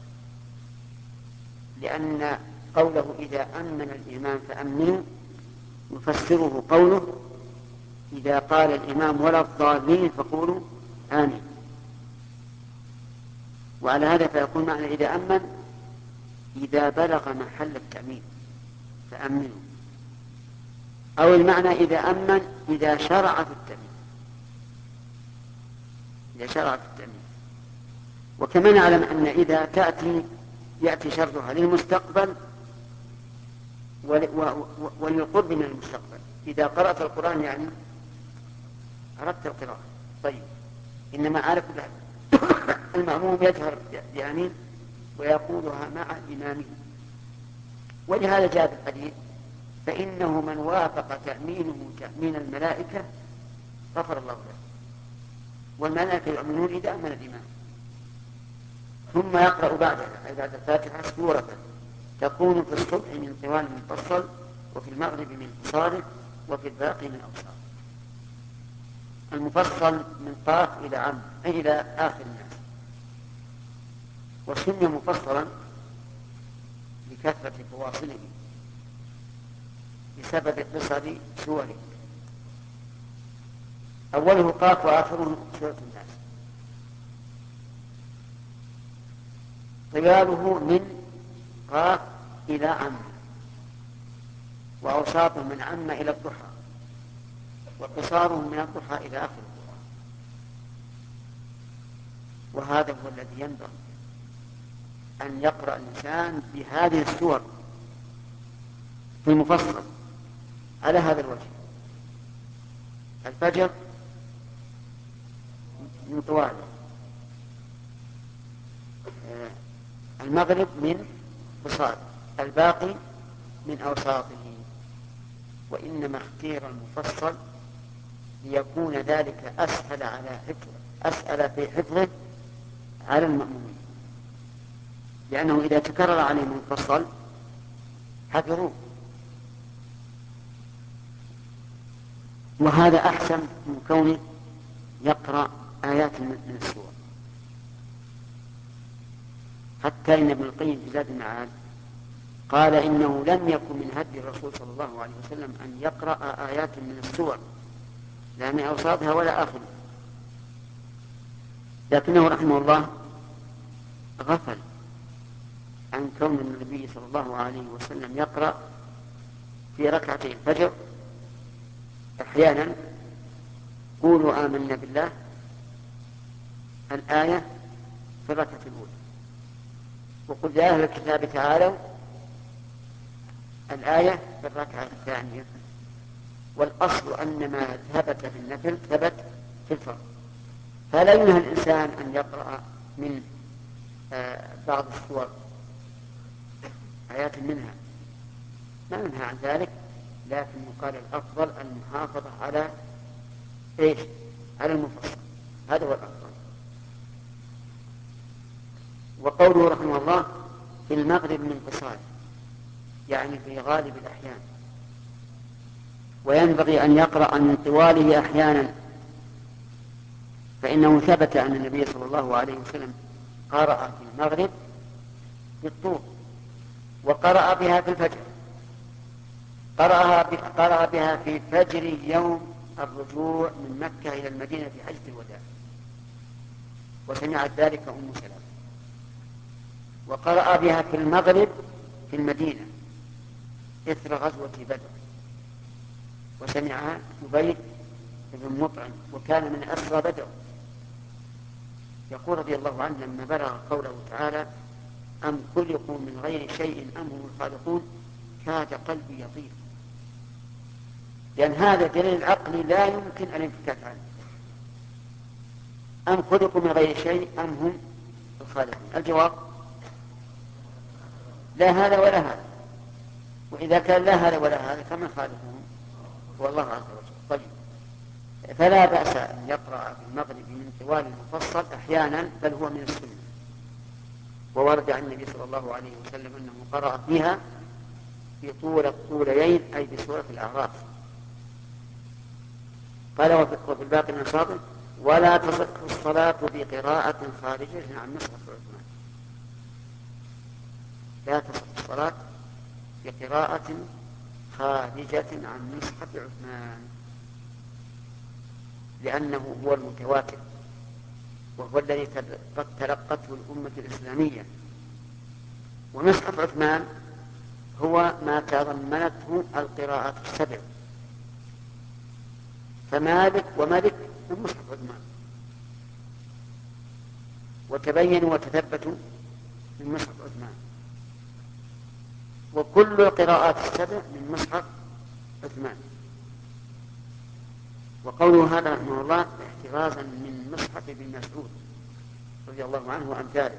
S2: لأن قوله إذا أمن الإمام فأمنوا يفسره قوله إذا قال الإمام ولا الضالين فقولوا آمين. وعلى هذا فيكون معنى إذا أمن إذا بلغ محل التأمين فأمنوا، أو المعنى إذا أمن إذا شرع في التأمين، إذا شرع في التأمين. وكما نعلم أن إذا تأتي يأتي شرطها للمستقبل وللقرب من المستقبل. إذا قرأت القرآن يعني أردت القراءة، طيب، إنما عارف المأموم يجهر بآمين ويقولها مع إمامه. ولهذا جاء في الحديث فإنه من وافق تأمينه تأمين الملائكة غفر الله له، والملائكة يؤمنون إذا أمن الإمام. ثم يقرأ بعدها بعد الفاتحة سورة تكون في الصبح من طوال مفصل، وفي المغرب من قصار، وفي الباقي من أوساط. المفصل من قاف إلى عم أي إلى آخر الناس، وسمي مفصلا لكثرة فواصله بسبب قصر سوره. أوله قاف وآخره سورة الناس. طواله من قاف إلى عم، وأوساطه من عم إلى الضحى، وقصاره من الضحى إلى آخر الضحى. وهذا هو الذي ينبغي أن يقرأ الإنسان بهذه السور في المفصل على هذا الوجه. الفجر من طواله، المغرب من قصاره، الباقي من أوساطه. وإنما اختير المفصل ليكون ذلك أسهل على حفظه، أسهل في حفظه على المأمومين، لأنه إذا تكرر عليهم المفصل حفظوه. وهذا أحسن من كونه يقرأ آيات من السور. حتى إن ابن القيم في زاد المعاد قال إنه لم يكن من هدي الرسول صلى الله عليه وسلم أن يقرأ آيات من السور لا من أوساطها ولا آخرها، لكنه رحمه الله غفل عن كون النبي صلى الله عليه وسلم يقرأ في ركعتي الفجر أحيانا قولوا آمنا بالله الآية في الركعة الأولى، وقل يا أهل الكتاب تعالوا الآية في الركعة الثانية. والأصل أن ما ثبت في النفل ثبت في الفرض، فلا ينهى الإنسان أن يقرأ من آه بعض السور آيات منها، ما ينهى عن ذلك، لكن يقال الأفضل المحافظة على إيش؟ على المفصل، هذا هو الأفضل. وقوله رحمه الله في المغرب من قصار، يعني في غالب الأحيان. وينبغي أن يقرأ من طواله أحيانا، فإنه ثبت أن النبي صلى الله عليه وسلم قرأ في المغرب بالطول، وقرأ بها في الفجر، قرأها قرأ بها في فجر يوم الرجوع من مكة إلى المدينة في حجة الوداع، وسمعت ذلك أم سلمة. وقرأ بها في المغرب في المدينة إثر غزوة بدر، وسمعها جبير بن مطعم وكان من أسرى بدر، يقول رضي الله عنه لما بلغ قوله تعالى أم خلقوا من غير شيء أم هم الخالقون كاد قلبي يطير، لأن هذا دليل العقل لا يمكن أن ينفكك عنه. أم خلقوا من غير شيء أم هم الخالقون، الجواب لا هذا ولا هذا، وإذا كان لا هذا ولا هذا فمن خالقهم هو الله عز وجل. طيب، فلا بأس أن يقرأ في المغرب من طوال المفصل أحيانا، بل هو من السنة. وورد عن النبي صلى الله عليه وسلم أنه قرأ فيها في طول الطولين أي بسورة الأعراف. قال وفي الباقي من شاطئ ولا تصح الصلاة بقراءة خارجة عن مصحف عثمان. لا تصح الصلاة بقراءة خارجة عن مصحف عثمان، لأنه هو المتواتر، وهو الذي قد تلقته الأمة الإسلامية. ومصحف عثمان هو ما تضمنته القراءات السبع، فمالك وملك من مصحف عثمان، وتبينوا وتثبتوا من مصحف عثمان، وكل القراءات السبع من مصحف عثمان. وقوله هذا رحمه الله احترازا من مصحف ابن مسعود رضي الله عنه وأمثاله،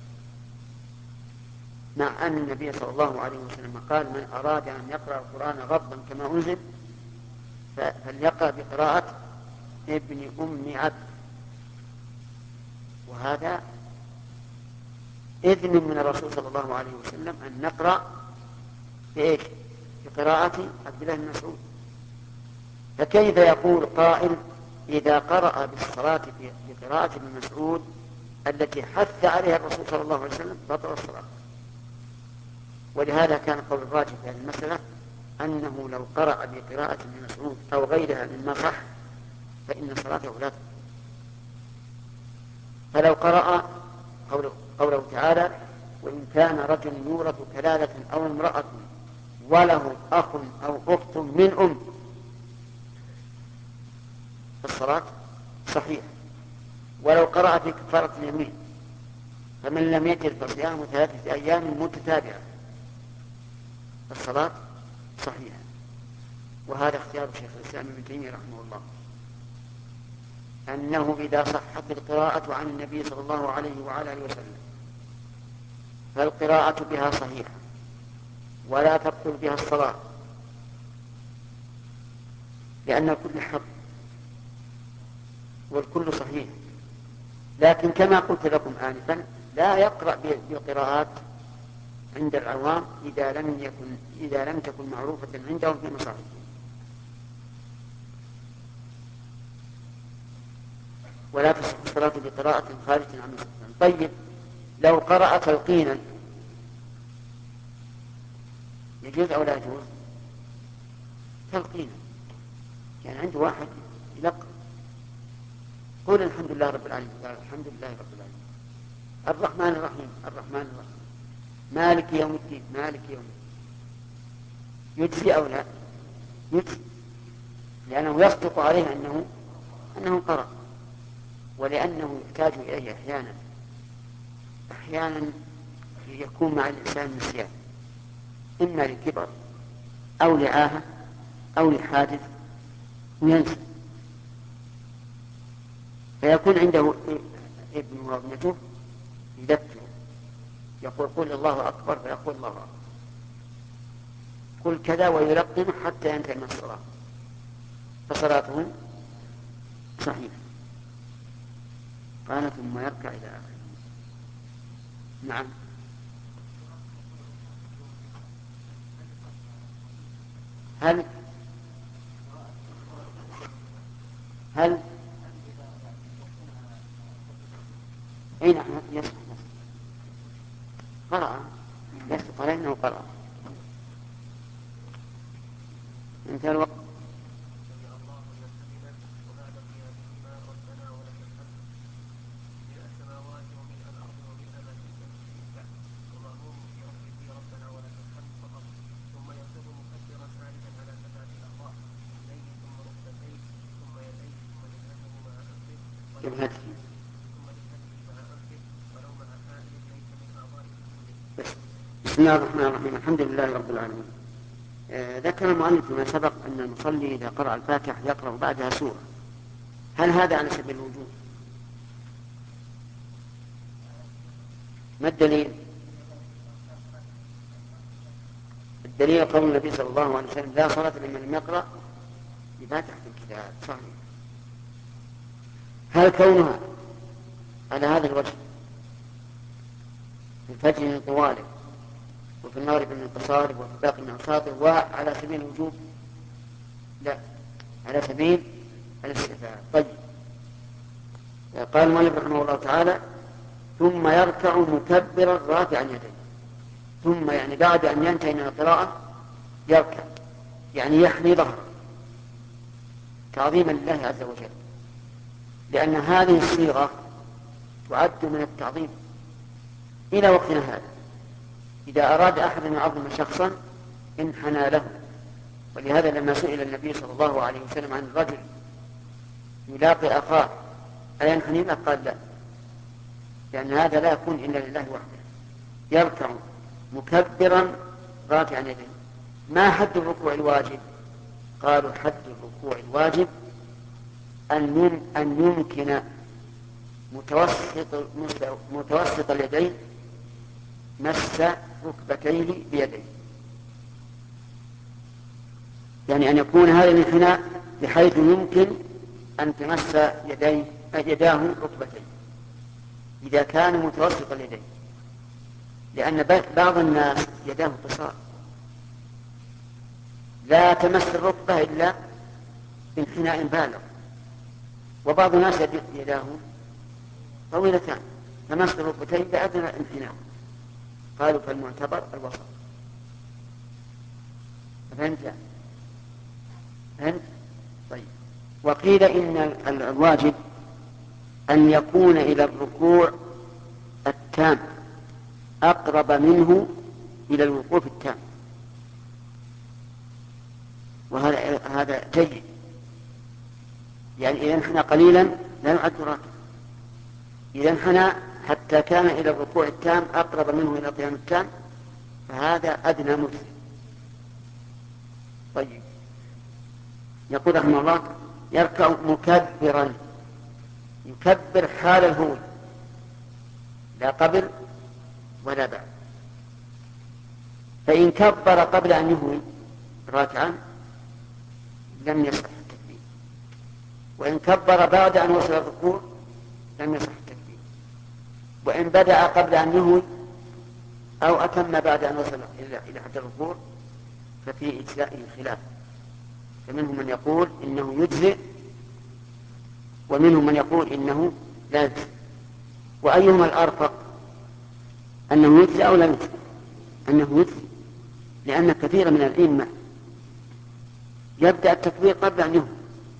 S2: مع أن النبي صلى الله عليه وسلم قال من أراد أن يقرأ القرآن غضا كما أنزل فليقرأ بقراءة ابن أم عبد. وهذا إذن من الرسول صلى الله عليه وسلم أن نقرأ بإيش؟ بقراءة عبد الله بن مسعود. فكيف يقول قائل إذا قرأ بالصلاة بقراءة ابن مسعود التي حث عليها الرسول صلى الله عليه وسلم بطل الصلاة؟ ولهذا كان قول الراجح في هذه المسألة أنه لو قرأ بقراءة ابن مسعود أو غيرها مما صح فإن صلاته لا تقبل. فلو قرأ قوله, قوله تعالى وإن كان رجل يورث كلالة أو امرأة وله أخ أو أخت من أم الصلاة صحيحة. ولو قرأ في كفارة اليمين فمن لم يجد فصيام ثلاثة أيام متتابعة الصلاة صحيحة. وهذا اختيار شيخ الإسلام ابن تيمية رحمه الله، أنه إذا صحت القراءة عن النبي صلى الله عليه وعلى آله وسلم فالقراءة بها صحيحة ولا تبطل بها الصلاة، لأن الكل حق والكل صحيح. لكن كما قلت لكم آنفا لا يقرأ بالقراءات عند العوام إذا لم يكن إذا لم تكن معروفة عندهم في مصاحفهم. ولا تصح الصلاة بقراءة خارجة عن مصحف. طيب لو قرأ تلقينا يجوز أو لا يجوز؟ تلقينا يعني عنده واحد يلقى قول الحمد لله رب العالمين الحمد لله رب العالمين الرحمن الرحيم الرحمن الرحيم مالك يوم الدين مالك يوم الدين. يجزي أو لا؟ يجزي، لأنه يصدق عليه أنه أنه قرأ، ولأنه يحتاج إليه أحيانا أحيانا يكون مع الإنسان نسيان، إما لكبر أو لعاهة أو لحادث وينسى، فيكون عنده ابن وابنته يذكر يقول قل الله أكبر فيقول الله أكبر قل كذا ويلقن حتى ينتهي من الصلاة فصلاته صحيحة. قال ثم يركع إلى آخره. نعم. هل هل أين يصح قرأ يصدق عليه أنه قرأ انتهى الوقت. بسم الله الرحمن الرحيم. الحمد لله رب العالمين. آه ذكر المؤلف فيما سبق أن المصلي إذا قرأ الفاتحة يقرأ بعدها سورة، هل هذا على سبيل الوجوب؟ ما الدليل؟ الدليل قول النبي صلى الله عليه وسلم لا صلاة لمن لم يقرأ بفاتحة الكتاب. صحيح. هل كونها على هذا الوجه في الفجر من طواله وفي المغرب من قصاره وفي باقي من أوساطه وعلى سبيل الوجوب؟ لا، على سبيل الاستحباب. طيب قال المؤلف رحمه الله تعالى ثم يركع مكبرا رافعا يديه. ثم يعني بعد أن ينتهي من القراءة يركع يعني يحني ظهره تعظيما لله عز وجل، لأن هذه الصيغة تعد من التعظيم إلى وقتنا هذا. إذا أراد أحد أن يعظم شخصا انحنى له. ولهذا لما سئل النبي صلى الله عليه وسلم عن الرجل يلاقي أخاه أينحني له قال لا، لأن هذا لا يكون إلا لله وحده. يركع مكبرا رافعا يديه. ما حد الركوع الواجب؟ قالوا حد الركوع الواجب أن يمكن متوسط, متوسط اليدين مس ركبتيه بيديه، يعني أن يكون هذا الانحناء بحيث يمكن أن تمس يديه يداه ركبتيه إذا كان متوسط اليدين، لأن بعض الناس يداه قصار لا تمس الركبة إلا بانحناء بالغ، وبعض الناس يداه طويلتان تمس الركبتين بأدنى انحناء. قالوا فالمعتبر الوسط. فهمت؟ فهمت؟ طيب وقيل إن الواجب أن يكون إلى الركوع التام أقرب منه إلى الوقوف التام، وهذا هذا جيد، يعني إذا انحنى قليلا لا يعد راكعا، إذا انحنى حتى كان إلى الركوع التام أقرب منه إلى القيام التام فهذا أدنى مثل. طيب، يقول رحمه الله: يركع مكبرا، يكبر حال الهوي لا قبل ولا بعد، فإن كبر قبل أن يهوي راكعا لم يصح التكبير، وإن كبر بعد أن وصل الركوع لم يصح التكبير، وإن بدأ قبل أن يهوي أو أتم بعد أن وصل إلى حد الركوع ففي إجزائه خلاف، فمنهم من يقول إنه يجزئ ومنهم من يقول إنه لا يجزئ. وأيهما الأرفق، أنه يجزئ أو لا يجزئ؟ أنه يجزئ، لأن كثير من الأئمة يبدأ التكبير قبل أن يهوي،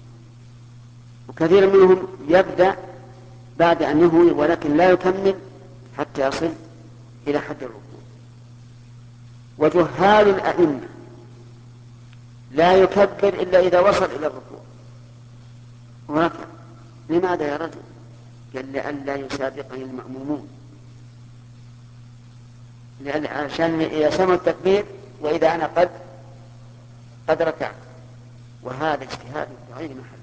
S2: وكثير منهم يبدأ بعد أن يهوي ولكن لا يكمل حتى يصل إلى حد الركوع. وجهال الأئمة لا يكبر إلا إذا وصل إلى الركوع وركع. لماذا يا رجل؟ قال: لئلا يسابقني المأمومون، عشان إذا سمعوا التكبير وإذا أنا قد قد ركعت، وهذا اجتهاد بغير محل.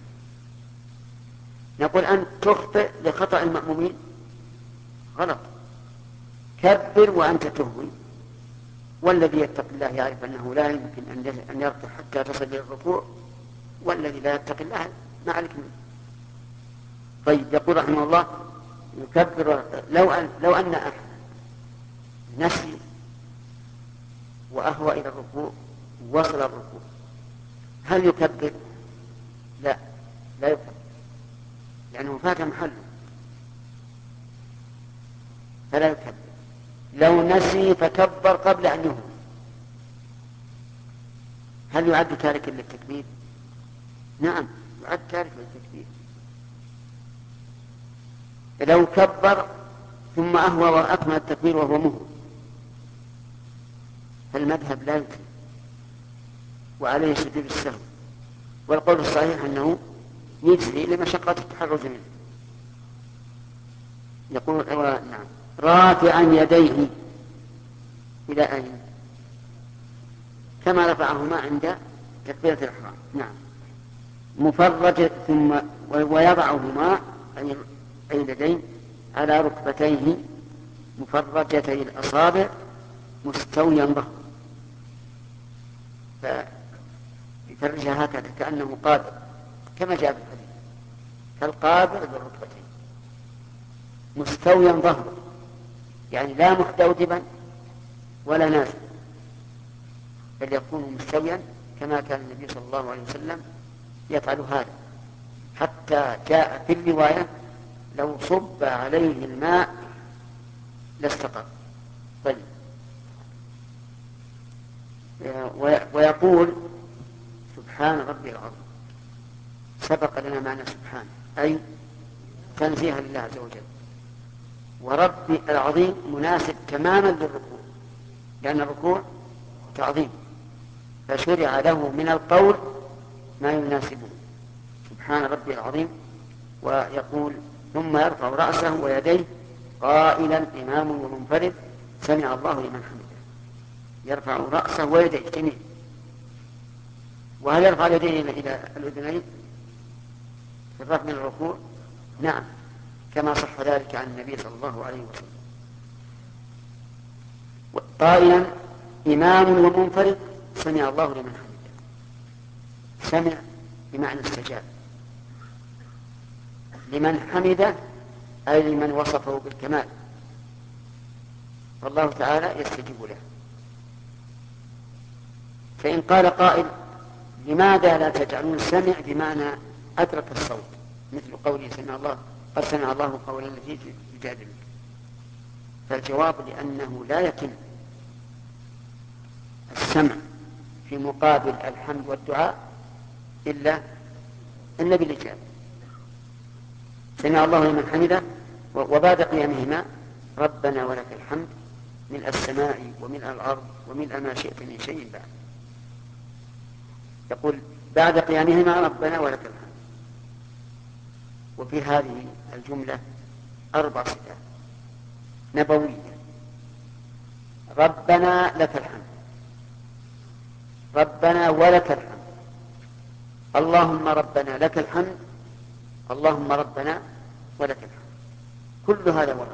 S2: نقول أنت تخطئ لخطأ المأمومين غلط، كبر وأنت تهوي، والذي يتق الله يعرف أنه لا يمكن أن يركع حتى تصل إلى الركوع، والذي لا يتق الله ما عليك منه. طيب، يقول رحمه الله: يكبر لو أن لو أن أحد نسي وأهوى إلى الركوع وصل الركوع هل يكبر؟ لا، لا يكبر، لأنه فات محله فلا يكبر. لو نسي فكبر قبل أن يهوي هل يعد تاركا للتكبير؟ نعم، يعد تاركا للتكبير. لو كبر ثم أهوى وأكمل التكبير وهو مهوي فالمذهب لا يمكن، وعليه سجود السهو، والقول الصحيح أنه يجزي لمشقة التحرز منه. يقول: نعم، رافعا يديه إلى أين؟ كما رفعهما عند تكبيرة الإحرام. نعم، مفرج ثم ويضعهما أي اليدين على ركبتيه مفرجتي الأصابع مستويا ظهره، فيفرجها هكذا كأنه قابل، كما جاء في الحديث كالقابل بالركبتين مستويا ظهره، يعني لا محتوجبا ولا نازل، بل يكون مستويا كما كان النبي صلى الله عليه وسلم يفعل هذا، حتى جاء في الرواية: لو صب عليه الماء لاستقر. طيب، ويقول: سبحان ربي العظيم. سبق لنا معنى سبحان أي تنزيها لله عز وجل، وربي العظيم مناسب تماما للركوع، لأن الركوع تعظيم، فشرع له من القول ما يناسبه. سبحان ربي العظيم. ويقول: ثم يرفع رأسه ويديه قائلا إمام ومنفرد سمع الله لمن حمده. يرفع رأسه ويديه جميع. وهل يرفع يديه إلى الأذنين في الرفع من الركوع؟ نعم، كما صح ذلك عن النبي صلى الله عليه وسلم. قائلا إمام ومنفرد سمع الله لمن حمده. سمع بمعنى استجاب، لمن حمده أي لمن وصفه بالكمال، فالله تعالى يستجيب له. فإن قال قائل: لماذا لا تجعلون سمع بمعنى أدرك الصوت، مثل قوله سمع الله قد سمع الله قولا التي تجادلك؟ فالجواب: لأنه لا يتم السمع في مقابل الحمد والدعاء إلا إلا بالإجابة. سمع الله لمن حمده، وبعد قيامهما ربنا ولك الحمد ملء السماء وملء الأرض وملء ما شئت من شيء بعد. يقول بعد قيامهما ربنا ولك الحمد. وفي هذه الجملة أربع صفات نبوية: ربنا لك الحمد، ربنا ولك الحمد، اللهم ربنا لك الحمد، اللهم ربنا ولك الحمد. كل هذا ورد.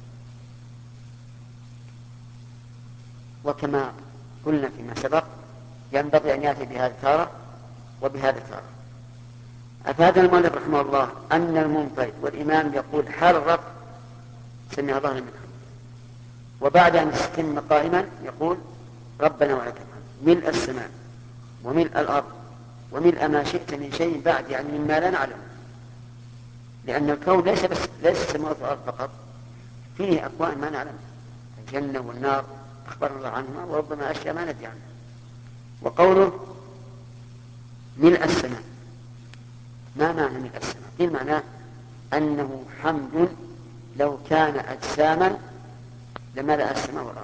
S2: وكما قلنا فيما سبق ينبغي أن يأتي بهذه تارة وبهذا تارة. أفاد المؤلف رحمه الله أن المنفرد والإمام يقول حال الرفع سمع الله لمن حمده، وبعد أن يستتم قائما يقول ربنا ولك الحمد ملء السماء وملء الأرض وملء ما شئت من شيء بعد، يعني مما لا نعلم، لأن الكون ليس بس ليس السماوات والأرض فقط، فيه أكوان ما نعلم، الجنة والنار أخبر الله عنهما وربما أشياء ما ندري عنها. وقوله ملء السماء ما معنى ملء السماء؟ قيل معناه أنه حمد لو كان أجساما لملأ السماء والأرض،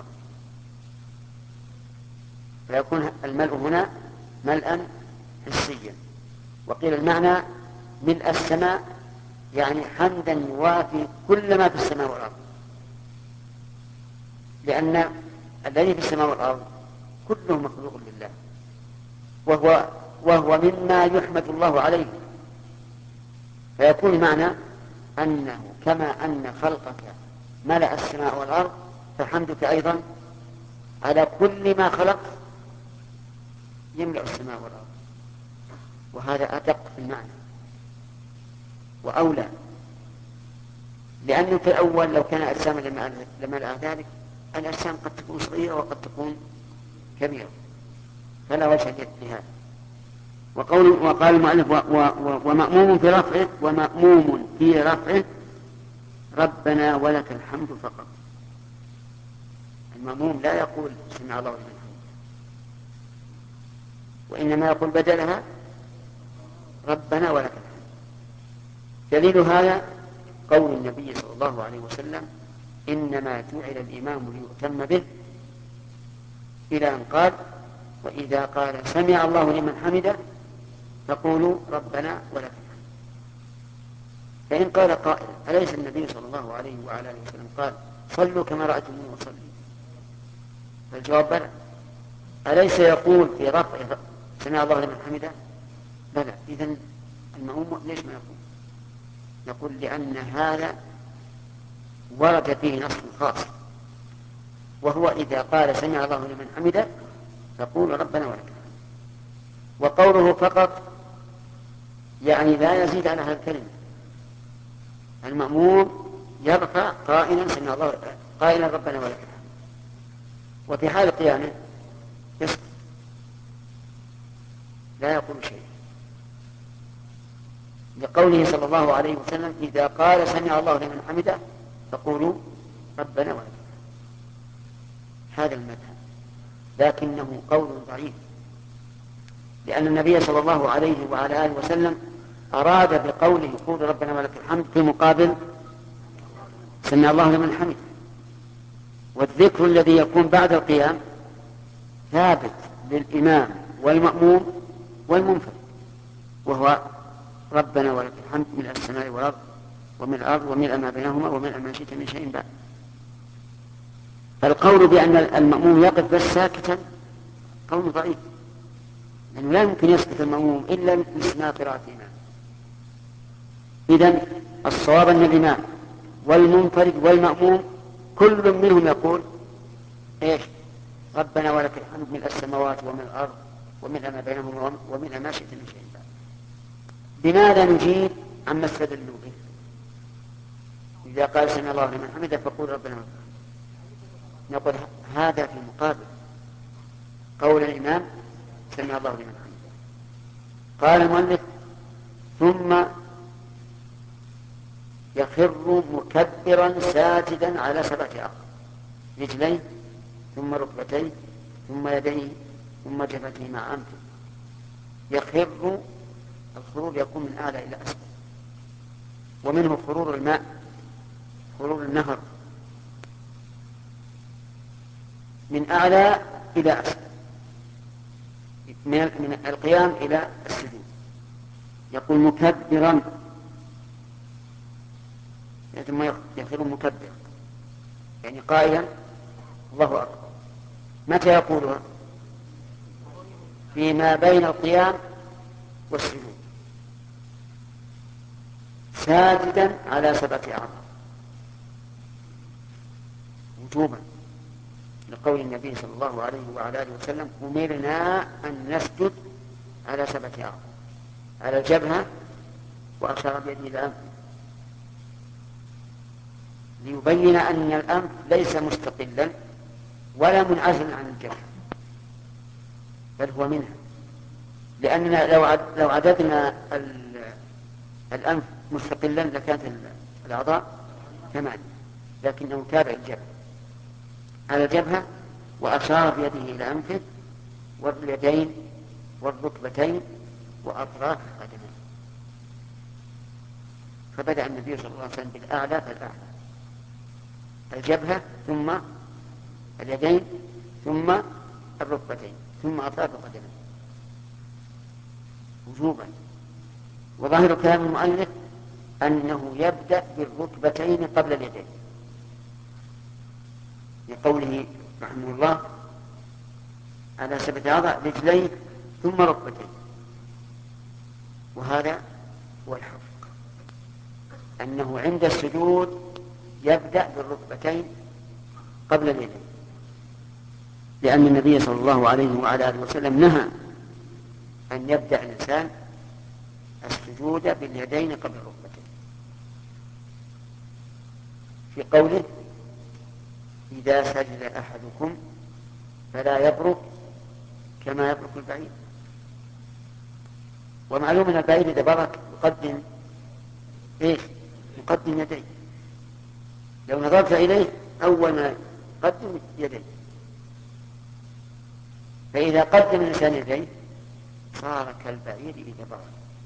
S2: فيكون الملء هنا ملءا حسيا. وقيل المعنى ملء السماء يعني حمدا يوافي كل ما في السماء والأرض، لأن الذي في السماء والأرض كله مخلوق لله، وهو, وهو مما يحمد الله عليه. فيكون معنى أنه كما أن خلقك ملأ السماء والأرض فحمدك أيضا على كل ما خلق يملأ السماء والأرض. وهذا أدق في المعنى وأولى، لأنه في الأول لو كان أجساما لملأ ذلك، الأجسام قد تكون صغيرة وقد تكون كبيرة، فلا وجه لهذا. وقول وقال المؤلف ومأموم في رفعه ومأموم في رفعه ربنا ولك الحمد فقط. المأموم لا يقول سمع الله لمن حمده، وإنما يقول بدلها ربنا ولك الحمد. دليل هذا قول النبي صلى الله عليه وسلم إنما جعل الإمام ليؤتم به، إلى أن قال وإذا قال سمع الله لمن حمده فقولوا ربنا ولك الحمد. فإن قال قائل أليس النبي صلى الله عليه وعلى آله وسلم قال صلوا كما رأيتموني أصلي؟ فالجواب بلى. أليس يقول في رفع سمع الله لمن حمده؟ بلى. إذن المأموم ليش ما يقول؟ نقول لأن هذا ورد فيه نص خاص، وهو إذا قال سمع الله لمن حمده فقول ربنا ولك الحمد. وقوله فقط يعني لا يزيد على هذه الكلمة. المأموم يرفع قائلا سمع الله قائلا ربنا ولك الحمد، وفي حال قيامه يسكت لا يقول شيء، لقوله صلى الله عليه وسلم إذا قال سمع الله لمن حمده فقولوا ربنا ولك الحمد. هذا المذهب، لكنه قول ضعيف، لأن النبي صلى الله عليه وعلى آله وسلم أراد بقوله قول ربنا ولك الحمد في مقابل سمع الله لمن حمده. والذكر الذي يكون بعد القيام ثابت للإمام والمأموم والمنفرد، وهو ربنا ولك الحمد ملء السماء والأرض وملء الأرض وملء ما بينهما وملء ما شئت من شيء بعد. فالقول بأن المأموم يقف بس ساكتا قول ضعيف، لأنه لا يمكن يسكت المأموم إلا لاستماع قراءة الإمام. إذن الصواب أن الإمام والمنفرد والمأموم كل منهم يقول إيش؟ ربنا ولك الحمد ملء السماوات وملء الأرض وملء ما بينهما وملء ما شئت من شيء بعد. بماذا نجيب عما استدلوا به؟ إذا قال سمع الله لمن حمده فقول ربنا ولك الحمد، نقول هذا في مقابل قول الإمام سمع الله لمن حمده. قال المؤلف ثم يخر مكبرا ساجدا على سبعة أعضاء: رجليه ثم ركبتيه ثم يديه ثم جبهته مع أنفه. يخر الخرور يكون من أعلى إلى أسفل، ومنه خرور الماء، خرور النهر من أعلى إلى أسفل، من القيام إلى السجود. يقول مكبرا، ثم يخر مكبر، يعني قائلا الله أكبر. متى يقولها؟ فيما بين القيام والسجود، ساجدا على سبعة أعضاء وجوبا، لقول النبي صلى الله عليه وعلى آله وسلم أمرنا أن نسجد على سبعة أعضاء، على الجبهة وأشار بيده إلى الأنف، ليبين أن الأنف ليس مستقلا ولا منعزلا عن الجبهة، بل هو منها. لأننا لو لو عددنا الأنف مستقلا لكانت الأعضاء ثمانية، لكنه تابع الجبهة على الجبهة، وأشار بيده إلى أنفه واليدين والركبتين وأطراف القدمين. فبدأ النبي صلى الله عليه وسلم بالأعلى فالأعلى، الجبهة ثم اليدين ثم الركبتين ثم أطراف القدمين وجوبا. وظاهر كلام المؤلف أنه يبدأ بالركبتين قبل اليدين، لقوله رحمه الله على سبعة أعضاء، رجلين ثم ركبتين. وهذا هو الحق، أنه عند السجود يبدأ بالركبتين قبل اليدين، لأن النبي صلى الله عليه وعلى آله وسلم نهى أن يبدأ الإنسان السجود باليدين قبل الركبتين، في قوله إذا سجد أحدكم فلا يبرك كما يبرك البعير. ومعلوم أن البعير إذا برك يقدم إيش؟ يقدم يديه. لو نظرت إليه أول ما يقدم يديه، فإذا قدم الإنسان يديه صار كالبعير إذا برك.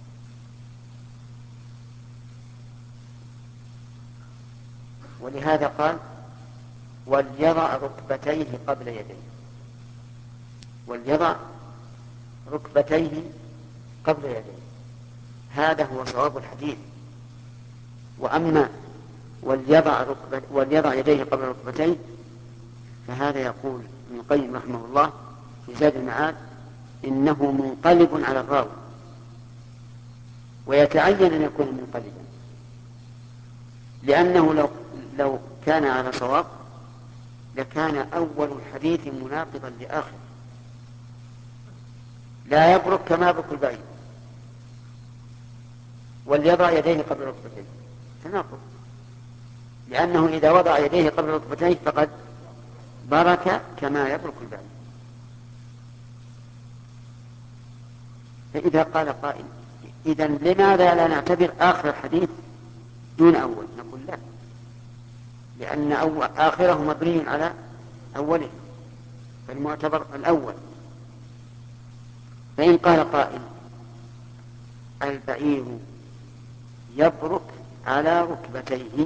S2: ولهذا قال وليضع ركبتيه قبل يديه، وليضع ركبتيه قبل يديه، هذا هو صواب الحديث. وأما وليضع, ركبت وليضع يديه قبل ركبتيه فهذا يقول ابن القيم رحمه الله في زاد المعاد إنه منقلب على الراوي، ويتعين أن يكون منقلبا، لأنه لو, لو كان على صواب لكان أول الحديث مناقضا لآخر. لا يبرك كما يبرك البعير، وليضع يديه قبل ركبتيه، تناقض، لأنه إذا وضع يديه قبل ركبتيه فقد برك كما يبرك البعير. فإذا قال قائل إذن لماذا لا نعتبر آخر الحديث دون أول؟ نقول لا، لأن أول آخره مبني على أوله، فالمعتبر الأول. فإن قال قائل البعير يبرك على ركبتيه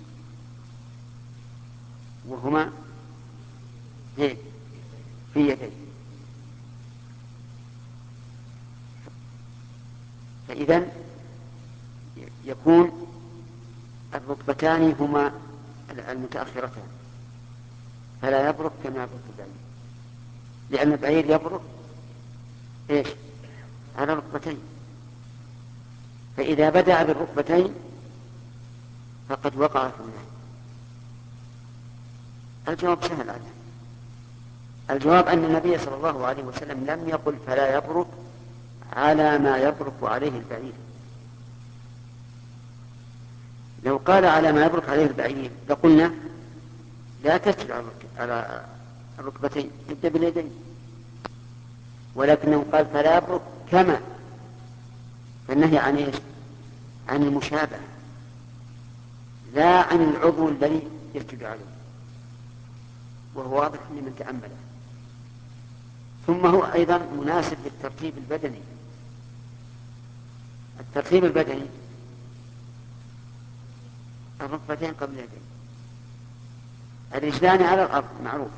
S2: وهما في يديه، فإذن يكون الركبتان هما المتأخرتان، فلا يبرك كما يبرك البعير، لأن البعير يبرك إيش؟ على ركبتين. فإذا بدأ بالركبتين فقد وقع في النهي. الجواب سهل عنه. الجواب أن النبي صلى الله عليه وسلم لم يقل فلا يبرك على ما يبرك عليه البعير. لو قال على ما يبرك عليه البعير لقلنا لا تسجد على الركبتين، ابدأ باليدين، ولكنه قال فلا يبرك كما، فالنهي عن ايش؟ عن المشابهة، لا عن العضو الذي يسجد عليه، وهو واضح لمن تأمله. ثم هو أيضا مناسب للترتيب البدني، الترتيب البدني الركبتين قبل اليدين، الرجلان على الأرض معروف،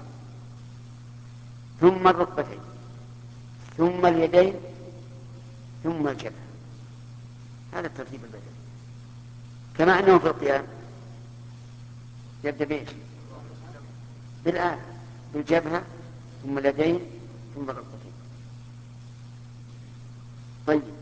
S2: ثم الركبتين، ثم اليدين، ثم الجبهة. هذا الترتيب البدني. كما أنه في القيام يبدأ بإيش؟ بالآن بالجبهة، ثم اليدين، ثم الركبتين. طيب